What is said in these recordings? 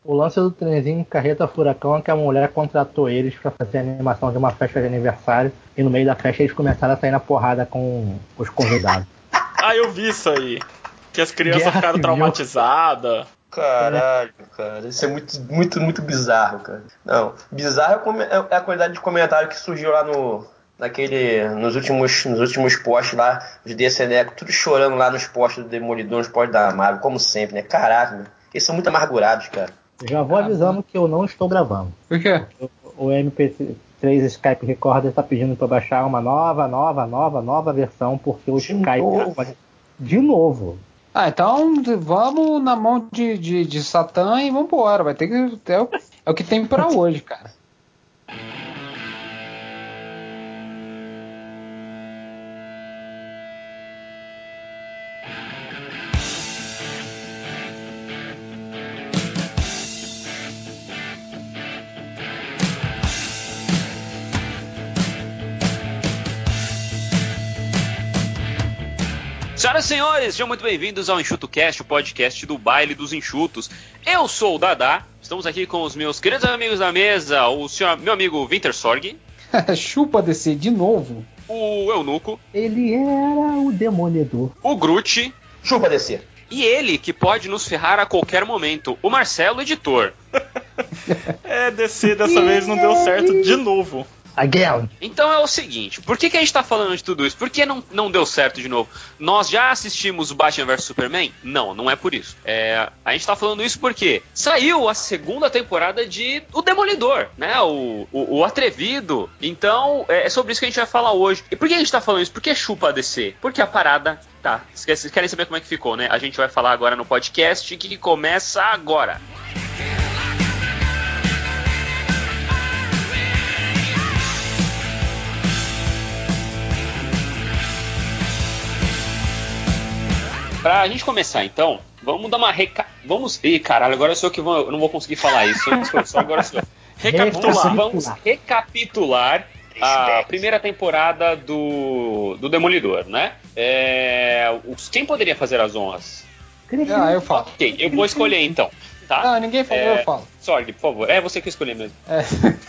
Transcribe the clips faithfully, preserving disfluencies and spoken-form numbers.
O lance do trenzinho Carreta Furacão é que a mulher contratou eles pra fazer a animação de uma festa de aniversário e no meio da festa eles começaram a sair na porrada com os convidados. Ah, eu vi isso aí. Que as crianças Guerra ficaram civil. traumatizadas. Caralho, cara, isso é muito, muito, muito bizarro, cara. Não, bizarro é, come- é a quantidade de comentário que surgiu lá no, naquele, nos últimos, nos últimos posts lá, os D C Neco, tudo chorando lá nos posts do Demolidor, nos posts da Marvel, como sempre, né? Caraca, né? Eles são muito amargurados, cara. Já vou avisando que eu não estou gravando. Por quê? O M P três Skype Recorder está pedindo para baixar uma nova, nova, nova, nova versão, porque o De Skype... novo? De novo. Ah, então vamos na mão de, de, de Satã e vambora. Vai ter que. É o, é o que tem pra hoje, cara. Senhoras e senhores, sejam muito bem-vindos ao EnxutoCast, o podcast do baile dos enxutos. Eu sou o Dadá, estamos aqui com os meus queridos amigos da mesa, o senhor, meu amigo Winter Sorg, Chupa descer de novo. o Eunuco, Ele era o Demolidor. o Groot Chupa descer. e ele que pode nos ferrar a qualquer momento, o Marcelo Editor. É, D C dessa vez não deu certo de novo. Again. Então é o seguinte, por que, que a gente tá falando de tudo isso? Por que não, não deu certo de novo? Nós já assistimos o Batman versus Superman? Não, não é por isso. É, a gente tá falando isso porque saiu a segunda temporada de O Demolidor, né? O, o, o Atrevido. Então é sobre isso que a gente vai falar hoje. E por que a gente tá falando isso? Por que chupa a D C? Porque a parada... Tá, vocês querem saber como é que ficou, né? A gente vai falar agora no podcast que começa agora. Pra gente começar, então, vamos dar uma reca... Vamos... Ih, caralho, agora sou eu que vou... Eu não vou conseguir falar isso. Antes foi só, agora sou eu. Recapitular. Vamos recapitular a primeira temporada do, do Demolidor, né? É... os- Quem poderia fazer as honras? Ah, eu falo. Ok, eu vou escolher então, tá? Ah, ninguém falou, É, eu falo. Sorg, por favor. É você que escolheu mesmo. É,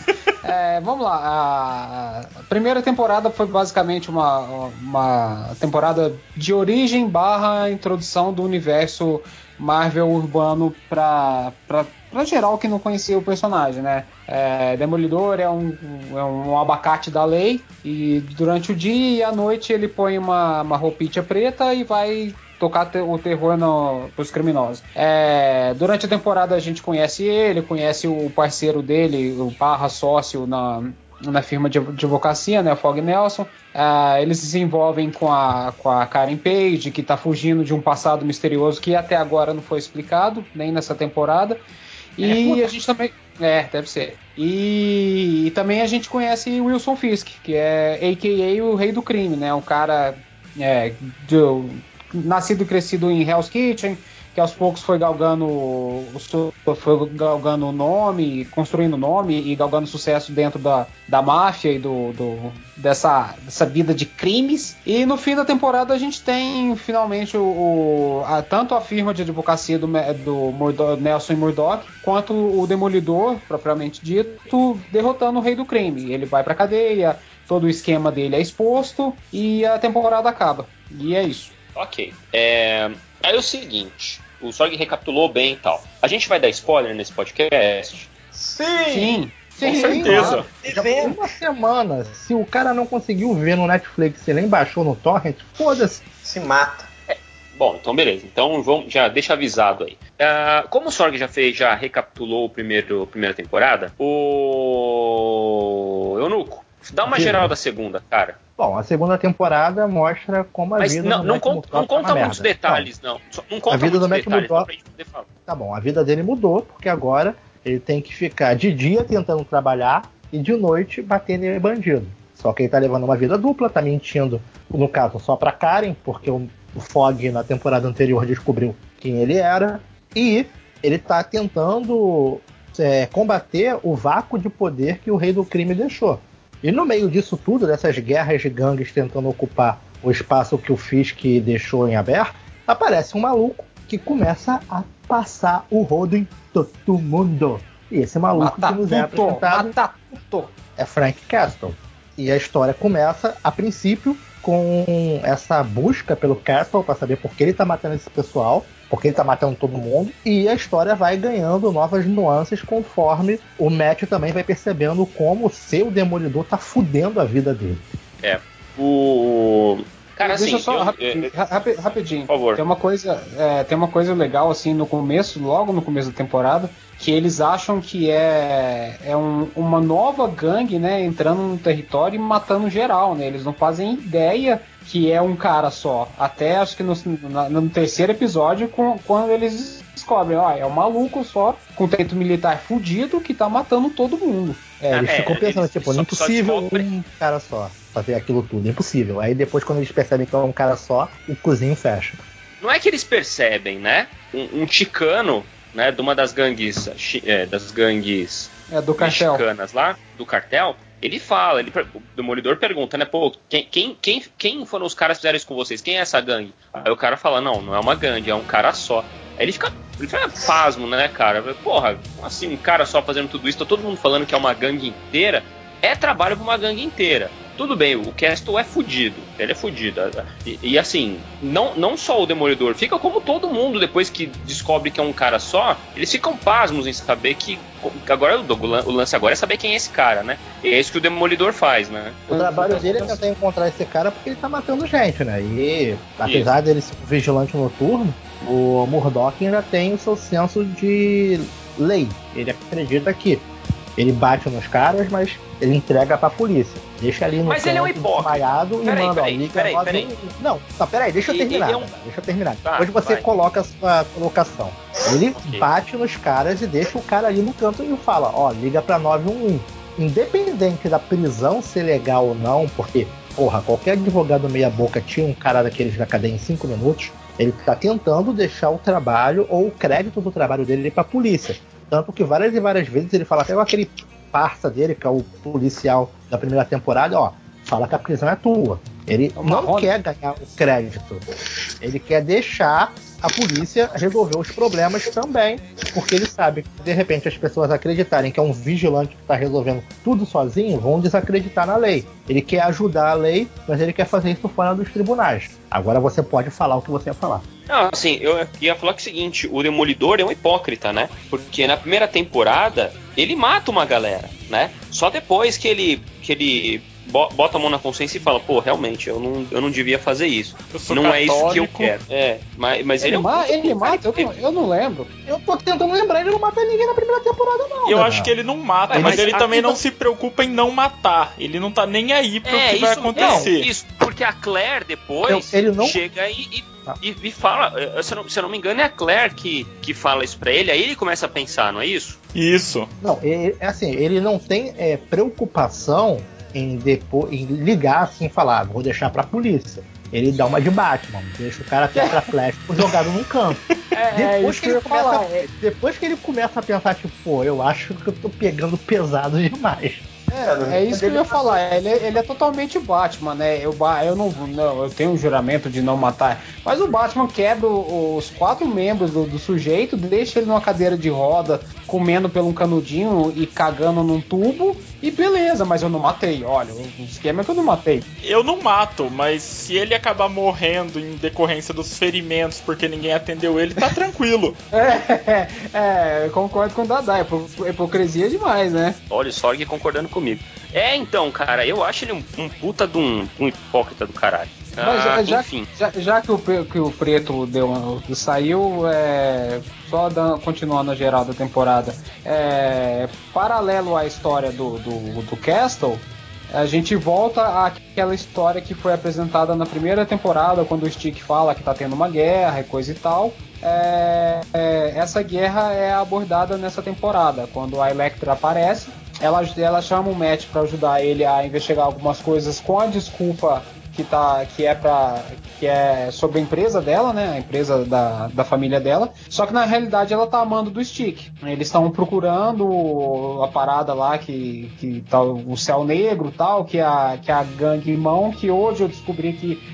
é, vamos lá. A, a primeira temporada foi basicamente uma, uma temporada de origem barra introdução do universo Marvel urbano pra, pra, pra geral que não conhecia o personagem, né? É, Demolidor é um, é um abacate da lei e durante o dia e à noite ele põe uma, uma roupinha preta e vai tocar te- o terror no, pros criminosos. É, durante a temporada a gente conhece ele, conhece o parceiro dele, o barra sócio na, na firma de advocacia, né, o Fog Nelson. É, eles se envolvem com a, com a Karen Page, que tá fugindo de um passado misterioso que até agora não foi explicado, nem nessa temporada. E É, a gente também... É, deve ser. E, e também a gente conhece Wilson Fisk, que é a k a o rei do crime, né? O cara é, do, nascido e crescido em Hell's Kitchen, que aos poucos foi galgando o, su- foi galgando o nome, construindo o nome e galgando sucesso dentro da, da máfia e do, do, dessa, dessa vida de crimes. E no fim da temporada a gente tem finalmente o, o- a, tanto a firma de advocacia do, Me- do Murdo- Nelson e Murdoch, quanto o Demolidor, propriamente dito, derrotando o rei do crime. Ele vai pra cadeia, todo o esquema dele é exposto e a temporada acaba. E é isso. Ok. É... Aí é o seguinte, o Sorg recapitulou bem e tal. A gente vai dar spoiler nesse podcast? Sim! Sim, sim, Com certeza. Já foi uma semana. Se o cara não conseguiu ver no Netflix e nem baixou no Torrent, foda-se. Se mata. Bom, então beleza. Então vamos, já deixa avisado aí. Ah, como o Sorg já fez, já recapitulou o primeiro, a primeira temporada, o Eunuco, dá uma Sim. geral da segunda, cara. Bom, a segunda temporada mostra como a Mas vida não, do não, Matt conta, Murdock não tá conta uma muitos merda. detalhes, não. Só- Não conta A vida muitos do Matt detalhes, só Murdock- pra gente poder falar. Tá bom, a vida dele mudou, porque agora ele tem que ficar de dia tentando trabalhar e de noite batendo em bandido. Só que ele tá levando uma vida dupla, tá mentindo, no caso, só pra Karen, porque o, o Fog na temporada anterior descobriu quem ele era, e ele tá tentando é, combater o vácuo de poder que o rei do crime deixou. E no meio disso tudo, dessas guerras de gangues tentando ocupar o espaço que o Fisk deixou em aberto, aparece um maluco que começa a passar o rodo em todo mundo. E esse maluco mata que nos é apresentado mata tudo. é Frank Castle. E a história começa, a princípio, com essa busca pelo Castle para saber por que ele tá matando esse pessoal, por que ele tá matando todo mundo, e a história vai ganhando novas nuances conforme o Matt também vai percebendo como o seu Demolidor tá fudendo a vida dele. É. O... Cara, Deixa assim, só eu, rapidinho, eu, rapi- rapidinho. por favor. Tem uma coisa, é, tem uma coisa legal assim no começo, logo no começo da temporada, que eles acham que é, é um, uma nova gangue, né, entrando no território e matando geral, né? Eles não fazem ideia que é um cara só. Até acho que no, na, no terceiro episódio, com, quando eles descobrem, ó, é um maluco só com teito militar fudido que tá matando todo mundo. É, eles É, ficam pensando, eles tipo, só- impossível só descobrem- um cara só fazer aquilo tudo, impossível. Aí depois, quando eles percebem que é um cara só, o cozinho fecha. Não é que eles percebem, né? Um, um chicano, né, de uma das gangues, chi- é, das gangues É do cartel. mexicanas lá, do cartel, ele fala, ele, o Demolidor pergunta, né, pô, quem, quem, quem, quem foram os caras que fizeram isso com vocês? Quem é essa gangue? Aí o cara fala, não, não é uma gangue, é um cara só. Aí ele fica, ele fica pasmo, né, cara? Porra, como assim um cara só fazendo tudo isso? Tá todo mundo falando que é uma gangue inteira. É trabalho pra uma gangue inteira. Tudo bem, o Castle é fudido, ele é fudido. E, e assim, não, não só o Demolidor, fica como todo mundo depois que descobre que é um cara só, eles ficam pasmos em saber que. Agora o lance agora é saber quem é esse cara, né? E é isso que o Demolidor faz, né? O trabalho dele é tentar encontrar esse cara porque ele tá matando gente, né? E apesar Isso. dele ser um vigilante noturno, o Murdock ainda tem o seu senso de lei. Ele acredita que ele bate nos caras, mas ele entrega pra polícia. Deixa ali no Mas ele é um canto, hipócrita. desmaiado e Peraí, manda, ó, peraí, liga peraí, nove peraí. um um. Não, não, peraí, deixa eu E- terminar. ele é um- cara, Deixa eu terminar. Tá, Depois você vai. coloca a sua colocação. Ele Ok. bate nos caras e deixa o cara ali no canto e fala, ó, liga pra nove um um. Independente da prisão ser legal ou não, porque, porra, qualquer advogado meia boca tira um cara daqueles da cadeia em cinco minutos, ele tá tentando deixar o trabalho ou o crédito do trabalho dele pra polícia. Tanto que várias e várias vezes ele fala até com aquele parça dele, que é o policial da primeira temporada, ó, fala que a prisão é tua. Ele É o não Marrone. quer ganhar o crédito. Ele quer deixar a polícia resolver os problemas também, porque ele sabe que, de repente, as pessoas acreditarem que é um vigilante que está resolvendo tudo sozinho, vão desacreditar na lei. Ele quer ajudar a lei, mas ele quer fazer isso fora dos tribunais. Agora você pode falar o que você ia falar. Não, assim, eu ia falar que é o seguinte, o Demolidor é um hipócrita, né? Porque na primeira temporada, ele mata uma galera, né? Só depois que ele, que ele bo- bota a mão na consciência e fala, pô, realmente, eu não, eu não devia fazer isso. Eu sou Não é isso que eu católico. quero. É, mas, mas ele, Ele, é um ma puta ele de um cara mata? Eu não, eu não lembro. Eu tô tentando lembrar, ele não mata ninguém na primeira temporada, não. Eu né, acho não? que ele não mata, Ué, mas, mas ele a também culpa- não se preocupa em não matar. Ele não tá nem aí pro É, que vai isso, acontecer. não, isso, porque a Claire depois Eu- ele não- chega e, e, Ah. e, e fala, eh, se eu, não, se eu não me engano, é a Claire que, que fala isso pra ele, aí ele começa a pensar, não é isso? Isso. Não, é, é assim, ele não tem é, preocupação em, depois, em ligar assim e falar, vou deixar pra polícia. Ele dá uma de Batman, deixa o cara tetraplégico jogado num canto. É, Depois isso que, que eu ele ia começa, falar. É, depois que ele começa a pensar, tipo, pô, eu acho que eu tô pegando pesado demais. é, é isso que eu ia falar. Ele, é- ele é totalmente Batman, né? Eu, ba- eu não, não, eu tenho um juramento de não matar. Mas o Batman quebra o- os quatro membros do, do sujeito, deixa ele numa cadeira de roda, comendo pelo um canudinho e cagando num tubo. E beleza, mas eu não matei. Olha, o esquema é que eu não matei. Eu não mato, mas se ele acabar morrendo em decorrência dos ferimentos porque ninguém atendeu ele, tá tranquilo. É, é, eu concordo com o Dadá. Hipo- Hipocrisia demais, né? Olha o Sorg concordando comigo. É, então, cara, eu acho ele um, um puta de um, um hipócrita do caralho. Mas Ah, já, já, enfim. já, já que, o, Pre- que o Preto deu uma- saiu, é, só dando, continuando a geral da temporada, é, paralelo à história do, do, do Castle, a gente volta àquela história que foi apresentada na primeira temporada, quando o Stick fala que tá tendo uma guerra e coisa e tal. É, é, essa guerra é abordada nessa temporada, quando a Elektra aparece. Ela, ela chama o Matt para ajudar ele a investigar algumas coisas com a desculpa que, tá, que, é pra, que é sobre a empresa dela, né? A empresa da, da família dela. Só que na realidade ela tá amando do Stick. Eles estão procurando a parada lá que, que tá o céu negro tal, que é a, que é a gangue Mão, que hoje eu descobri que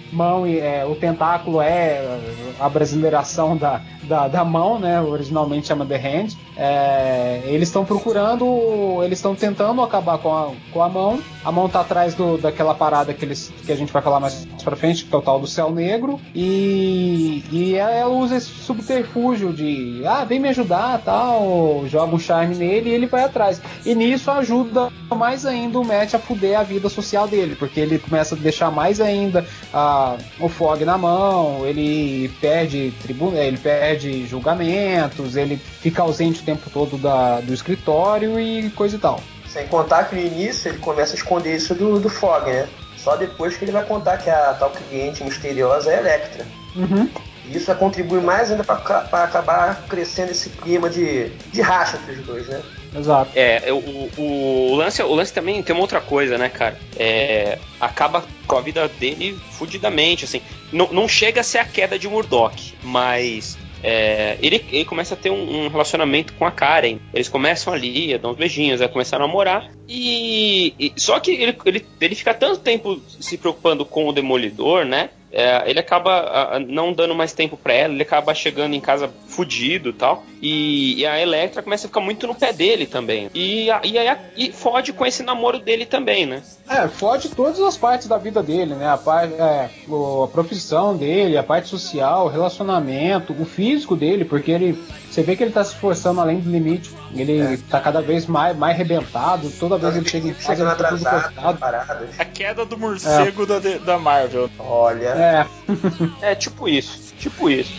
mão e é, o tentáculo é a brasileiração da, da, da mão, né? Originalmente chama The Hand. É, eles estão procurando, eles estão tentando acabar com a, com a mão. A mão tá atrás do, daquela parada que, eles, que a gente vai falar mais pra frente, que é o tal do céu negro. E, e ela usa esse subterfúgio de ah, vem me ajudar, tal, joga um charme nele e ele vai atrás. E nisso ajuda mais ainda o Matt a fuder a vida social dele, porque ele começa a deixar mais ainda a, o Fog na mão, ele perde tribuna, ele perde julgamentos, ele fica ausente o tempo todo da, do escritório e coisa e tal. Sem contar que no início ele começa a esconder isso do, do Fog, né? Só depois que ele vai contar que a tal cliente misteriosa é a Electra. Uhum. E isso vai contribuir mais ainda para acabar crescendo esse clima de, de racha entre os dois, né? Exato. É, o, o, o, lance, o lance também tem uma outra coisa, né, cara? É, acaba com a vida dele fudidamente, assim. Não, não chega a ser a queda de Murdoch, mas é, ele, ele começa a ter um, um relacionamento com a Karen. Eles começam ali a dar uns beijinhos, a começar a namorar. E, e só que ele, ele, ele fica tanto tempo se preocupando com o Demolidor, né? É, ele acaba a, não dando mais tempo pra ela, ele acaba chegando em casa fudido e tal, e, e a Electra começa a ficar muito no pé dele também, e, a, e, a, e fode com esse namoro dele também, né? É, fode todas as partes da vida dele, né? A, par, é, a profissão dele, a parte social, o relacionamento, o físico dele, porque ele, você vê que ele tá se esforçando além do limite, ele é. tá cada vez mais, mais arrebentado, toda vez ele chega em casa, ele tá tudo cortado. A queda do morcego é. da, da Marvel. Olha. É. É tipo isso, tipo isso.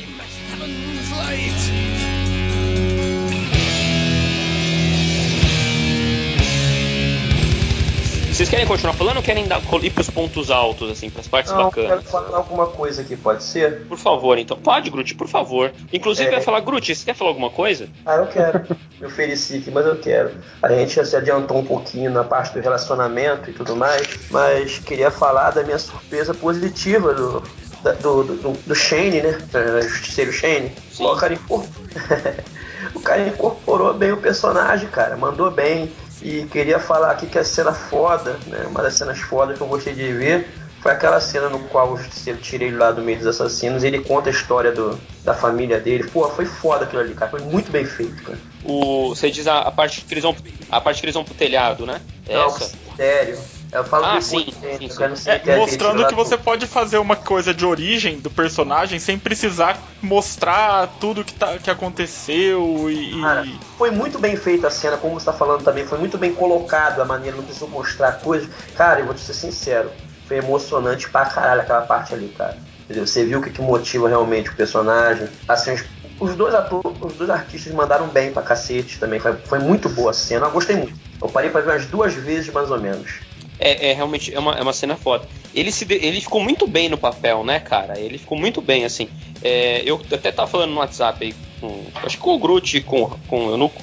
Vocês querem continuar falando ou querem dar, ir pros pontos altos, assim, pras partes Não, bacanas? Eu quero falar alguma coisa aqui, pode ser? Por favor, então. Pode, Groot, por favor. Inclusive, é... eu ia falar, Groot, você quer falar alguma coisa? Ah, eu quero. Me ofereci aqui, mas eu quero. A gente já se adiantou um pouquinho na parte do relacionamento e tudo mais, mas queria falar da minha surpresa positiva do, do, do, do Shane, né? O Justiceiro Shane. Pô, o cara incorporou... o cara incorporou bem o personagem, cara. Mandou bem. E queria falar aqui que a cena foda, né? Uma das cenas fodas que eu gostei de ver foi aquela cena no qual o Justiceiro tira ele lá do meio dos assassinos e ele conta a história do, da família dele. Pô, foi foda aquilo ali, cara. Foi muito bem feito, cara. O, você diz a, a, parte que eles vão, a parte que eles vão pro telhado, né? É Não, essa? Sério. Eu falo ah, depois, sim, gente, sim, eu sim. É, mostrando que você pode fazer uma coisa de origem do personagem sem precisar mostrar tudo que, tá, que aconteceu e... Cara, foi muito bem feita a cena, como você tá falando também, foi muito bem colocado a maneira, não precisou mostrar coisas. Cara, eu vou te ser sincero, foi emocionante pra caralho aquela parte ali, cara. Entendeu? Você viu o que, que motiva realmente o personagem. Assim, os, os dois atores, os dois artistas mandaram bem pra cacete também, foi, foi muito boa a cena, eu gostei muito. Eu parei pra ver umas duas vezes mais ou menos. É, é realmente é uma, é uma cena foda. Ele, se, ele ficou muito bem no papel, né, cara? Ele ficou muito bem, assim. É, eu até tava falando no WhatsApp aí, com, acho que com o Groot e com, com o Eunuco,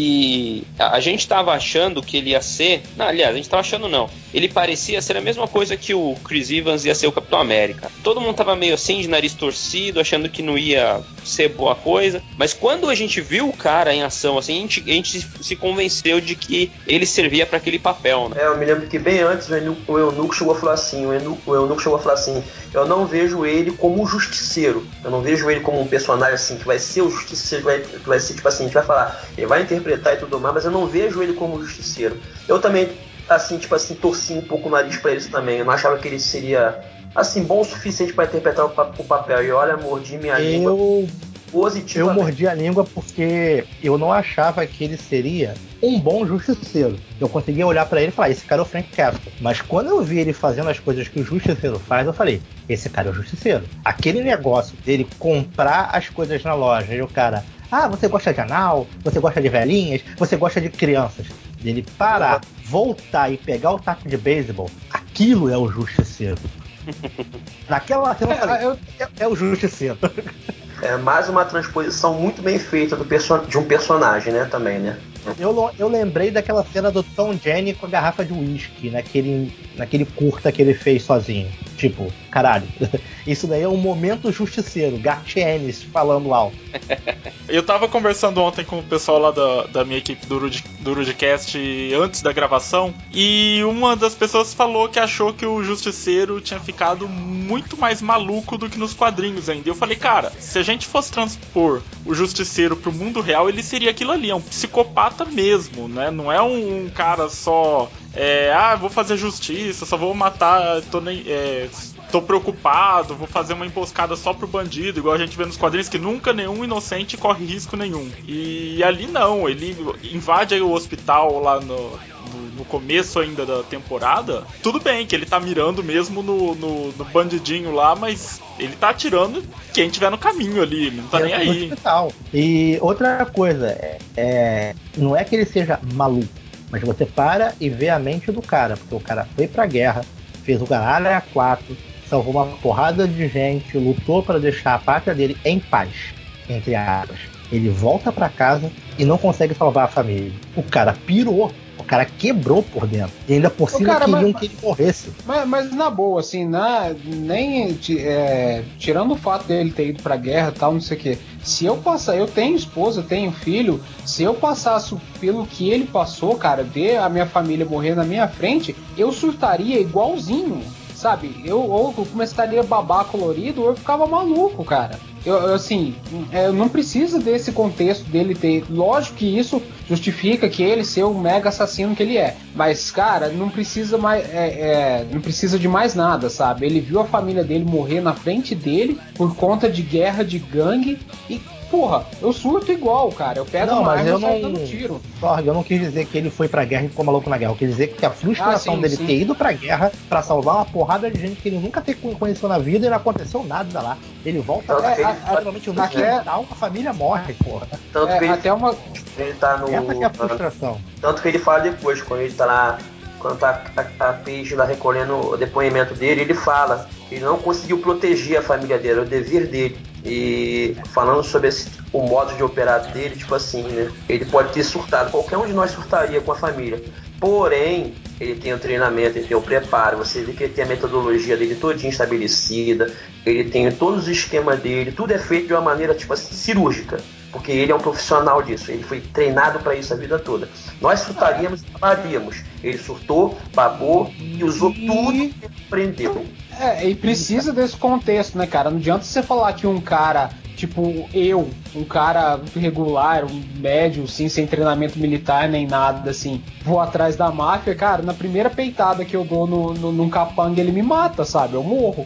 que a, a gente tava achando que ele ia ser... Não, aliás, a gente tava achando não. Ele parecia ser a mesma coisa que o Chris Evans ia ser o Capitão América. Todo mundo tava meio assim, de nariz torcido, achando que não ia ser boa coisa. Mas quando a gente viu o cara em ação, assim, a gente, a gente se convenceu de que ele servia para aquele papel, né? É, eu me lembro que bem antes o Eunuco, o Eunuco chegou a falar assim, o Eunuco, o Eunuco chegou a falar assim, eu não vejo ele como um justiceiro, eu não vejo ele como um personagem assim, que vai ser o justiceiro, que vai, que vai ser tipo assim, a gente vai falar, ele vai interpretar e tudo mais, mas eu não vejo ele como um justiceiro. Eu também, assim, tipo assim, torci um pouco o nariz pra isso também, eu não achava que ele seria, assim, bom o suficiente para interpretar o, o papel, e olha, mordi minha eu... língua positivamente. Eu mordi a língua porque eu não achava que ele seria um bom justiceiro. Eu conseguia olhar pra ele e falar, esse cara é o Frank Castle. Mas quando eu vi ele fazendo as coisas que o justiceiro faz, eu falei, esse cara é o justiceiro. Aquele negócio dele comprar as coisas na loja e o cara, ah, você gosta de anal, você gosta de velhinhas, você gosta de crianças. Dele parar, voltar e pegar o taco de beisebol, aquilo é o justiceiro. Naquela cena eu falei, é, é o justiceiro. É mais uma transposição muito bem feita do perso- de um personagem, né, também, né? Eu, eu lembrei daquela cena do Tom Jenny com a garrafa de uísque, naquele, naquele curta que ele fez sozinho. Tipo, caralho, isso daí é um momento justiceiro, Garth Ennis falando alto. Eu tava conversando ontem com o pessoal lá da, da minha equipe do, Rud, do Rudcast antes da gravação, e uma das pessoas falou que achou que o Justiceiro tinha ficado muito mais maluco do que nos quadrinhos ainda. E eu falei, cara, se a gente fosse transpor o Justiceiro pro mundo real, ele seria aquilo ali, é um psicopata mesmo, né? Não é um, um cara só, é, ah, vou fazer justiça, só vou matar, tô nem... É, tô preocupado, vou fazer uma emboscada só pro bandido, igual a gente vê nos quadrinhos, que nunca nenhum inocente corre risco nenhum. E ali não, ele invade aí o hospital lá no, no, no começo ainda da temporada. Tudo bem que ele tá mirando mesmo no, no, no bandidinho lá, mas ele tá atirando quem tiver no caminho ali, ele não tá nem aí. Hospital. E outra coisa, é, é, não é que ele seja maluco, mas você para e vê a mente do cara, porque o cara foi pra guerra, fez o caralho A quatro, salvou uma porrada de gente, lutou para deixar a pátria dele em paz, entre aspas. Ele volta para casa e não consegue salvar a família. O cara pirou, o cara quebrou por dentro. E ainda por cima cara, queriam mas, que ele morresse. Mas, mas na boa, assim, na, nem é, tirando o fato dele ter ido pra guerra e tal, não sei o que. Se eu passar, eu tenho esposa, eu tenho filho, se eu passasse pelo que ele passou, cara, ver a minha família morrer na minha frente, eu surtaria igualzinho. Sabe, eu ou eu começaria a babar colorido ou eu ficava maluco, cara. Eu, eu assim, eu não precisa desse contexto dele ter. Lógico que isso justifica que ele ser o mega assassino que ele é. Mas, cara, não precisa mais. É, é, não precisa de mais nada, sabe? Ele viu a família dele morrer na frente dele por conta de guerra de gangue e. Porra, eu surto igual, cara. Eu pego não, uma mas arma eu e saio não... dando tiro. Sorg, eu não quis dizer que ele foi pra guerra e ficou maluco na guerra. Eu quis dizer que a frustração ah, sim, dele sim. ter ido pra guerra pra salvar uma porrada de gente que ele nunca conheceu na vida e não aconteceu nada lá. Ele volta Tanto pra que é, ele, provavelmente no quintal, a família morre, porra. Tanto é, que ele, até uma... ele tá no... Essa que é a frustração. Tanto que ele fala depois, quando ele tá lá... Quando tá a, a Paige lá recolhendo o depoimento dele, ele fala que ele não conseguiu proteger a família dele, é o dever dele. E falando sobre esse, o modo de operar dele, tipo assim, né? Ele pode ter surtado, qualquer um de nós surtaria com a família. Porém, ele tem o treinamento, ele tem o preparo, você vê que ele tem a metodologia dele todinha estabelecida, ele tem todos os esquemas dele, tudo é feito de uma maneira, tipo assim, cirúrgica. Porque ele é um profissional disso, ele foi treinado para isso a vida toda. Nós surtaríamos e babaríamos. Ele surtou, babou e usou tudo que ele aprendeu. É, e precisa desse contexto, né, cara? Não adianta você falar que um cara, tipo eu, um cara regular, um médio, assim, sem treinamento militar nem nada, assim, vou atrás da máfia, cara, na primeira peitada que eu dou no, no, num capanga, ele me mata, sabe? Eu morro.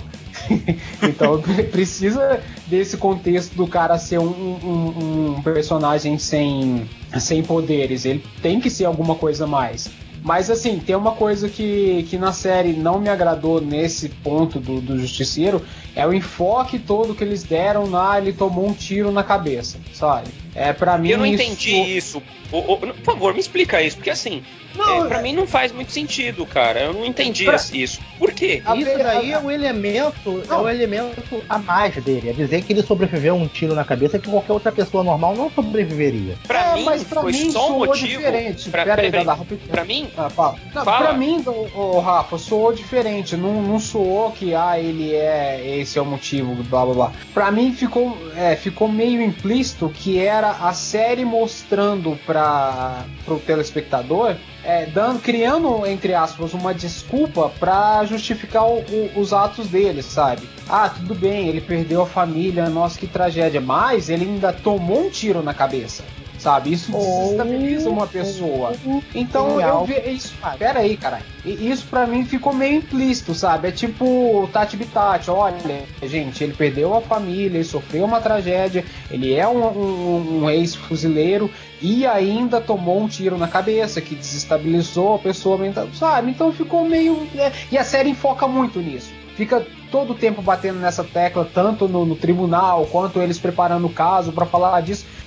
Então precisa desse contexto do cara ser um, um, um personagem sem, sem poderes. Ele tem que ser alguma coisa a mais. Mas assim, tem uma coisa que, que na série não me agradou nesse ponto do, do Justiceiro, é o enfoque todo que eles deram na ele tomou um tiro na cabeça, sabe? É, pra mim eu não isso... entendi isso. O, o, por favor, me explica isso, porque assim, não, é, pra é... mim não faz muito sentido, cara. Eu não entendi pra... isso. Por quê? Isso daí é o elemento, não. é o elemento a mais dele. É dizer que ele sobreviveu a um tiro na cabeça que qualquer outra pessoa normal não sobreviveria. Pra é, mim, mas pra foi mim só um motivo. Diferente. Pra, Pera aí, pera, Dada, pra mim, ah, fala. Não, fala. Pra mim, o, o Rafa, soou diferente. Não, não soou que ah, ele é. Esse é o motivo, blá blá blá. Pra mim ficou, é, ficou meio implícito que era a série mostrando para pro telespectador, é, dando, criando, entre aspas, uma desculpa pra justificar o, o, os atos dele, sabe? Ah, tudo bem, ele perdeu a família, nossa, que tragédia, mas ele ainda tomou um tiro na cabeça. Sabe? Isso desestabiliza uma pessoa. Então eu vejo isso. Pera aí, caralho. Isso pra mim ficou meio implícito, sabe? É tipo Tati Bitati. Olha, gente, ele perdeu a família, ele sofreu uma tragédia, ele é um, um, um ex-fuzileiro e ainda tomou um tiro na cabeça que desestabilizou a pessoa mental, sabe? Então ficou meio. É... E a série foca muito nisso. Fica todo o tempo batendo nessa tecla, tanto no, no tribunal quanto eles preparando o caso para falar disso.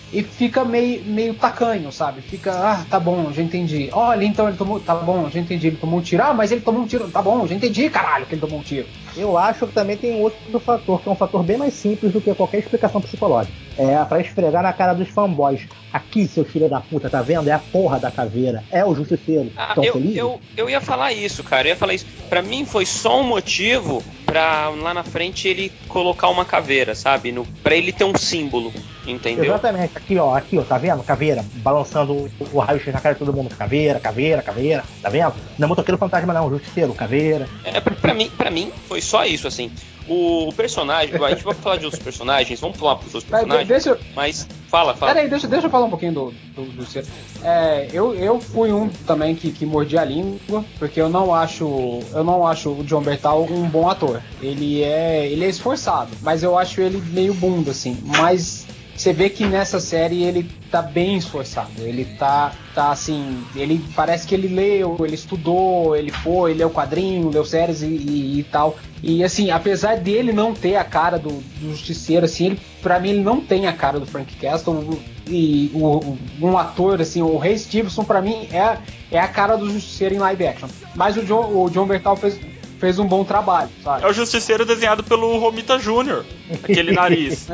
e fica meio, meio tacanho, sabe? Fica, ah, tá bom, já entendi. Olha, então ele tomou, tá bom, já entendi, ele tomou um tiro. Ah, mas ele tomou um tiro, tá bom, já entendi, caralho, que ele tomou um tiro. Eu acho que também tem outro fator, que é um fator bem mais simples do que qualquer explicação psicológica. É pra esfregar na cara dos fanboys. Aqui, seu filho da puta, tá vendo? É a porra da caveira. É o Justiceiro. Ah, Tão eu, feliz? eu, eu ia falar isso, cara. Eu ia falar isso. Pra mim foi só um motivo pra lá na frente ele colocar uma caveira, sabe? No, pra ele ter um símbolo, entendeu? Exatamente. Aqui, ó. Aqui, ó. Tá vendo? Caveira. Balançando o, o raio-x na cara de todo mundo. Caveira, caveira, caveira. Tá vendo? Não é motoqueiro fantasma, não. Justiceiro, caveira. É, pra, pra, mim, pra mim foi só isso, assim. O personagem, a gente vai falar de outros personagens, vamos falar pros outros personagens, deixa eu... mas fala, fala. Peraí, deixa, deixa eu falar um pouquinho do, do, do Ciro. É, eu, eu fui um também que, que mordi a língua, porque eu não acho eu não acho o Jon Bernthal um bom ator. Ele é, ele é esforçado, mas eu acho ele meio bunda, assim. Mas você vê que nessa série ele tá bem esforçado. Ele tá, tá assim, ele parece que ele leu, ele estudou, ele foi, leu quadrinho, leu séries e, e, e tal. E assim, apesar dele não ter a cara do, do Justiceiro, assim, ele, pra mim ele não tem a cara do Frank Castle. E o, um ator, assim, o Ray Stevenson pra mim é, é a cara do Justiceiro em live action. Mas o Jon, o Jon Bernthal fez, fez um bom trabalho, sabe? É o Justiceiro desenhado pelo Romita Júnior aquele nariz.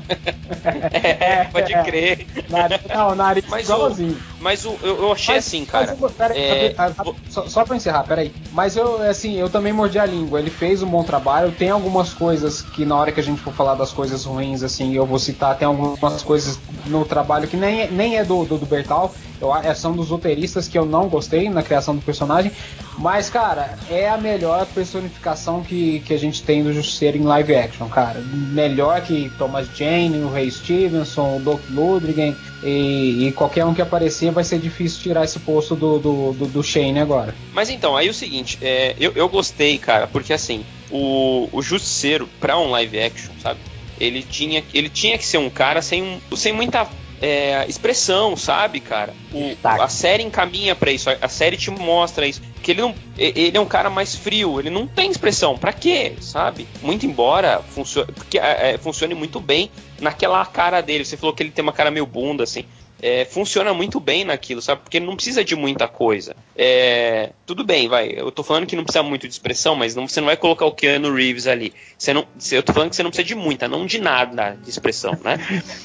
É, pode crer. Nariz, não, o nariz mas igualzinho. O, mas o, eu, eu achei mas, assim, cara. Mas, pera, é... a, a, a, só, só pra encerrar, peraí. Mas eu, assim, eu também mordi a língua. Ele fez um bom trabalho. Tem algumas coisas que na hora que a gente for falar das coisas ruins, assim, eu vou citar. Tem algumas coisas no trabalho que nem, nem é do, do, do Bernthal. Eu, são dos roteiristas que eu não gostei na criação do personagem. Mas, cara, é a melhor personificação que, que a gente tem do Justiceiro em live action, cara. Melhor que Thomas Jane, o Ray Stevenson, o Doc Ludwig e, e qualquer um que aparecer vai ser difícil tirar esse posto do, do, do, do Shane agora. Mas então, aí o seguinte, é, eu, eu gostei, cara, porque assim, o, o Justiceiro pra um live action, sabe? Ele tinha, ele tinha que ser um cara sem, sem muita é, expressão, sabe, cara? O, a série encaminha pra isso, a, a série te mostra isso. Que ele, não, ele é um cara mais frio, ele não tem expressão. Pra quê, sabe? Muito embora funcione, porque, é, funcione muito bem naquela cara dele. Você falou que ele tem uma cara meio bunda, assim. É, funciona muito bem naquilo, sabe? Porque ele não precisa de muita coisa. É, tudo bem, vai. Eu tô falando que não precisa muito de expressão, mas não, você não vai colocar o Keanu Reeves ali. Você não, eu tô falando que você não precisa de muita, não de nada de expressão, né?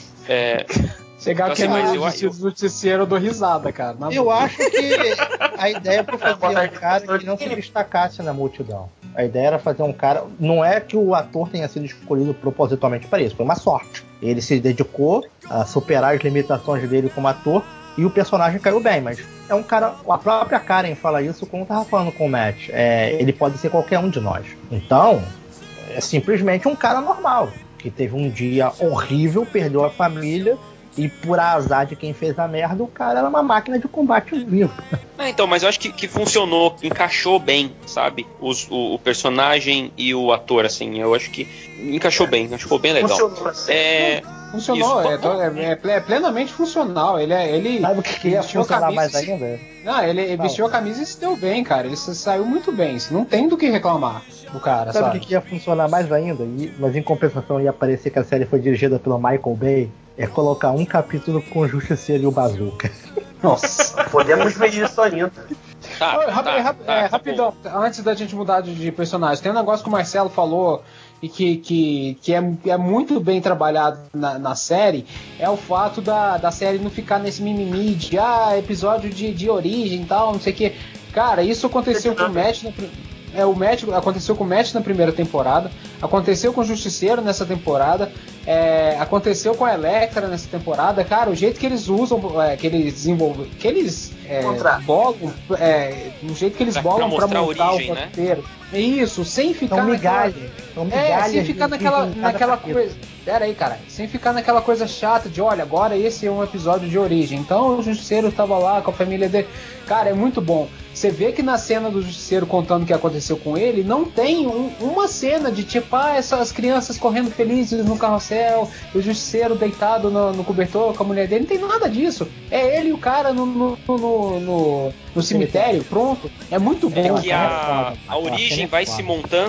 É, Chegar aqui então, assim, no eu, noticiário, eu dou risada, cara. Eu boa. acho que a ideia foi fazer um cara que não se destacasse na multidão. A ideia era fazer um cara... Não é que o ator tenha sido escolhido propositalmente para isso, foi uma sorte. Ele se dedicou a superar as limitações dele como ator e o personagem caiu bem, mas é um cara... A própria Karen fala isso como eu tava falando com o Matt. É, ele pode ser qualquer um de nós. Então, é simplesmente um cara normal, que teve um dia horrível, perdeu a família... E por azar de quem fez a merda, o cara era uma máquina de combate vivo. É, então, mas eu acho que, que funcionou, encaixou bem, sabe? Os, o, o personagem e o ator, assim. Eu acho que encaixou bem, acho que ficou bem legal. Funcionou. É, funcionou, é, é, é plenamente funcional. Ele, ele Sabe o que, que ia funcionar mais se... ainda? Não, ele, ele vestiu a camisa e se deu bem, cara. Ele saiu muito bem. Não tem do que reclamar do cara, sabe? Sabe o que, que ia funcionar mais ainda? E, mas em compensação ia parecer que a série foi dirigida pelo Michael Bay. É colocar um capítulo com o Justiceiro e o Bazooka. Nossa, podemos ver isso ainda. Tá, Oi, tá, rap, tá, rap, tá, é, rapidão, antes da gente mudar de, de personagem, tem um negócio que o Marcelo falou e que, que, que é, é muito bem trabalhado na, na série, é o fato da, da série não ficar nesse mimimi de ah, episódio de, de origem e tal, não sei o que. Cara, isso aconteceu com o Matt na É, o Matt, aconteceu com o Matt na primeira temporada, aconteceu com o Justiceiro nessa temporada, é, aconteceu com a Elektra nessa temporada. Cara, o jeito que eles usam, é, que eles desenvolvem, que eles é, bolam, é, o jeito que eles pra, bolam pra, pra montar origem, o roteiro, né? Isso, sem ficar São naquela, migalhas, são migalhas é, sem ficar de, naquela, de, de naquela coisa. Pera aí, cara, sem ficar naquela coisa chata de, olha, agora esse é um episódio de origem. Então o Justiceiro tava lá com a família dele. Cara, é muito bom. Você vê que na cena do Justiceiro contando o que aconteceu com ele, não tem um, uma cena de tipo, ah, essas crianças correndo felizes no carrossel, o Justiceiro deitado no, no cobertor com a mulher dele, não tem nada disso. É ele e o cara no, no, no, no, no cemitério, pronto. É muito bom. É que a, a origem vai se montando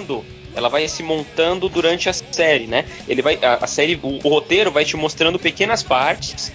ela vai se montando durante a série, né? Ele vai, a, a série, o, o roteiro vai te mostrando pequenas partes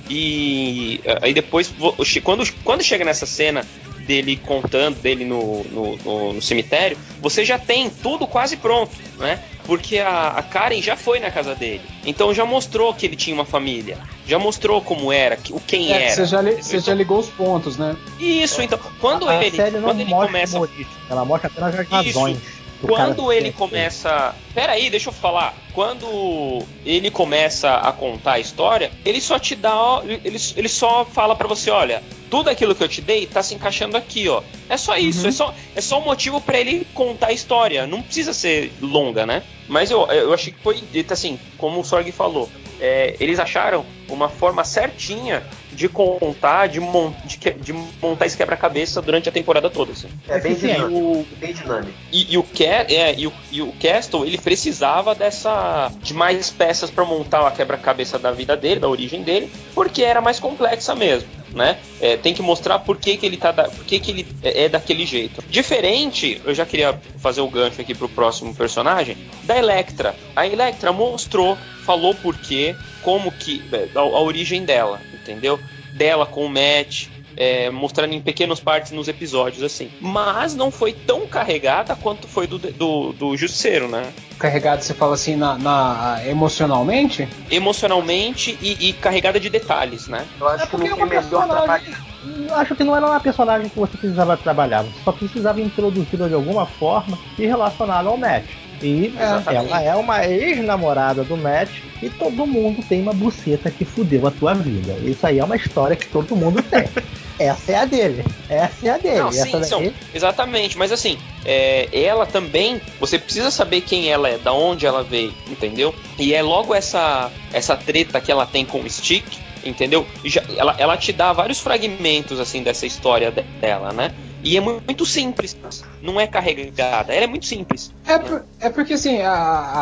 e aí depois, quando, quando chega nessa cena dele contando, dele no, no, no, no cemitério, você já tem tudo quase pronto, né? Porque a, a Karen já foi na casa dele, então já mostrou que ele tinha uma família, já mostrou como era, o quem é, era. Você já, li, você então, já ligou os pontos, né? Isso, então, quando a, ele, a série não quando ele mostra começa, o motivo, ela mostra apenas as razões. Isso. Quando ele começa... Peraí, deixa eu falar. Quando ele começa a contar a história, ele só te dá... Ele, ele só fala pra você, olha, tudo aquilo que eu te dei tá se encaixando aqui, ó. É só isso, uhum. é, só, é só um motivo pra ele contar a história. Não precisa ser longa, né? Mas eu, eu achei que foi, assim, como o Sorg falou, é, eles acharam uma forma certinha de contar, de, mon, de, de montar esse quebra-cabeça durante a temporada toda. Assim. É bem dinâmico. O, bem dinâmico. E, e, o, é, e, o, e o Castle, ele precisava dessa de mais peças para montar a quebra-cabeça da vida dele, da origem dele, porque era mais complexa mesmo. Né? É, tem que mostrar por que, que ele tá da, por que, que ele é, é daquele jeito. Diferente, eu já queria fazer o gancho aqui pro próximo personagem, da Elektra. A Elektra mostrou, falou por quê, como que a, a origem dela, entendeu? Dela com o Matt, é, mostrando em pequenas partes nos episódios, assim. Mas não foi tão carregada quanto foi do, do, do Justiceiro, né? Carregada, você fala assim, na, na emocionalmente? Emocionalmente e, e carregada de detalhes, né? Eu acho é que não é foi melhor trabalho. Acho que não era uma personagem que você precisava trabalhar, você só precisava introduzir de alguma forma e relacioná-la ao Matt. E é, ela é uma ex-namorada do Matt e todo mundo tem uma buceta que fudeu a tua vida. Isso aí é uma história que todo mundo tem. Essa é a dele. Essa é a dele. Não, sim, Essa são, daí... exatamente. Mas assim, é, ela também, você precisa saber quem ela é, da onde ela veio, entendeu? E é logo essa, essa treta que ela tem com o Stick, entendeu? Já, ela, ela te dá vários fragmentos assim dessa história dela, né? E é muito simples, não é carregada, ela é muito simples. É, né? por, é porque assim, a,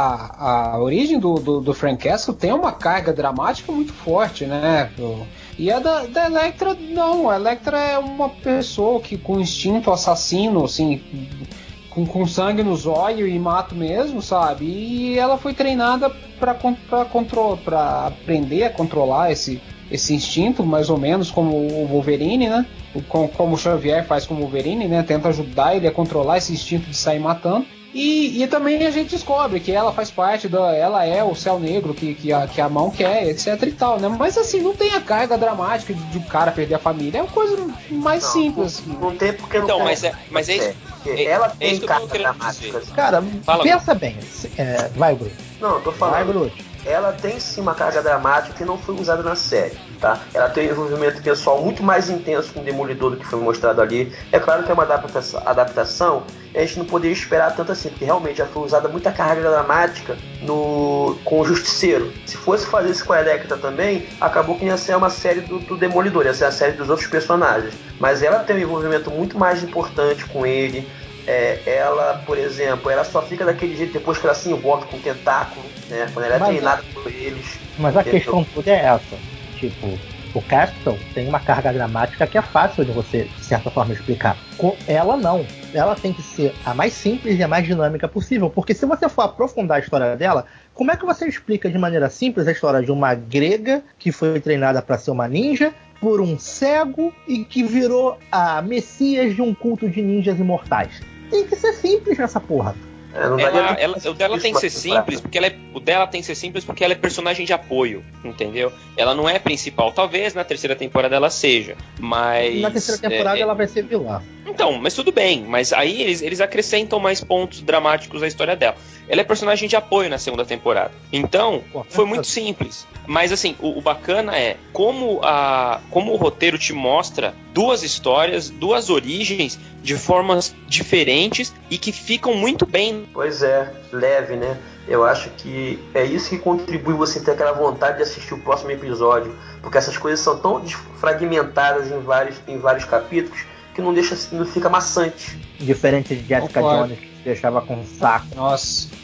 a, a origem do, do, do Frank Castle tem uma carga dramática muito forte, né? E a da, da Elektra, não. A Elektra é uma pessoa que com instinto assassino, assim, com, com sangue nos olhos e mato mesmo, sabe? E ela foi treinada para controlar, para aprender a controlar esse, esse instinto, mais ou menos como o Wolverine, né? Como, como o Xavier faz com o Wolverine, né? Tenta ajudar ele a controlar esse instinto de sair matando. E, e também a gente descobre que ela faz parte da... Ela é o céu negro que, que, a, que a mão quer, etc e tal, né? Mas assim, não tem a carga dramática de, de o cara perder a família. É uma coisa mais não, simples. Não, não tem porque então, não mas é, mas é, isso, é, ela é tem isso que carga eu tô dramática. dizer. Cara, Fala, pensa bem. É, vai, Bruno. Não, eu tô falando. Vai, Bruno. Ela tem sim uma carga dramática que não foi usada na série, tá? Ela tem um envolvimento pessoal muito mais intenso com o Demolidor do que foi mostrado ali. É claro que é uma adaptação, adaptação e a gente não poderia esperar tanto assim, porque realmente já foi usada muita carga dramática no, com o Justiceiro. Se fosse fazer isso com a Elektra também, acabou que ia ser uma série do, do Demolidor, ia ser a série dos outros personagens. Mas ela tem um envolvimento muito mais importante com ele. É, ela, por exemplo, ela só fica daquele jeito depois que ela se envolve com o tentáculo, né? Quando ela é mas treinada a, por eles. Mas a entendeu? questão toda é essa. Tipo, o Castle tem uma carga dramática que é fácil de você, de certa forma, explicar. Com ela, não. Ela tem que ser a mais simples e a mais dinâmica possível. Porque se você for aprofundar a história dela, como é que você explica de maneira simples a história de uma grega que foi treinada para ser uma ninja por um cego e que virou a messias de um culto de ninjas imortais? Tem que ser simples nessa porra. É, não ela, daria ela, o dela tem que ser simples porque ela é, o dela tem que ser simples porque ela é personagem de apoio, entendeu? Ela não é principal. Talvez na terceira temporada ela seja, mas na terceira temporada é, ela vai ser vilã. Então, mas tudo bem. Mas aí eles, eles acrescentam mais pontos dramáticos à história dela. Ela é personagem de apoio na segunda temporada. Então, Pô, foi muito simples. Mas assim, o, o bacana é como, a, como o roteiro te mostra duas histórias, duas origens de formas diferentes e que ficam muito bem. Pois é, leve, né? Eu acho que é isso que contribui você ter aquela vontade de assistir o próximo episódio, porque essas coisas são tão fragmentadas em vários, em vários capítulos que não deixa, não fica maçante. Diferente de Jessica Jones, que deixava com um saco. Nossa.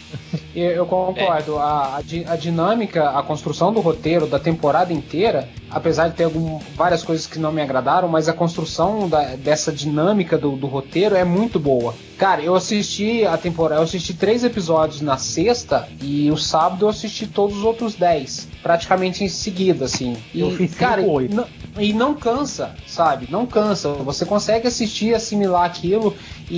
Eu, eu concordo. É. A, a, a dinâmica, a construção do roteiro da temporada inteira, apesar de ter algum, várias coisas que não me agradaram, mas a construção da, dessa dinâmica do, do roteiro é muito boa. Cara, eu assisti a temporada, eu assisti três episódios na sexta e o sábado eu assisti todos os outros dez, praticamente em seguida, assim. E, eu fiz cara, cinco, oito. Não, e não cansa, sabe? Não cansa. Você consegue assistir, assimilar aquilo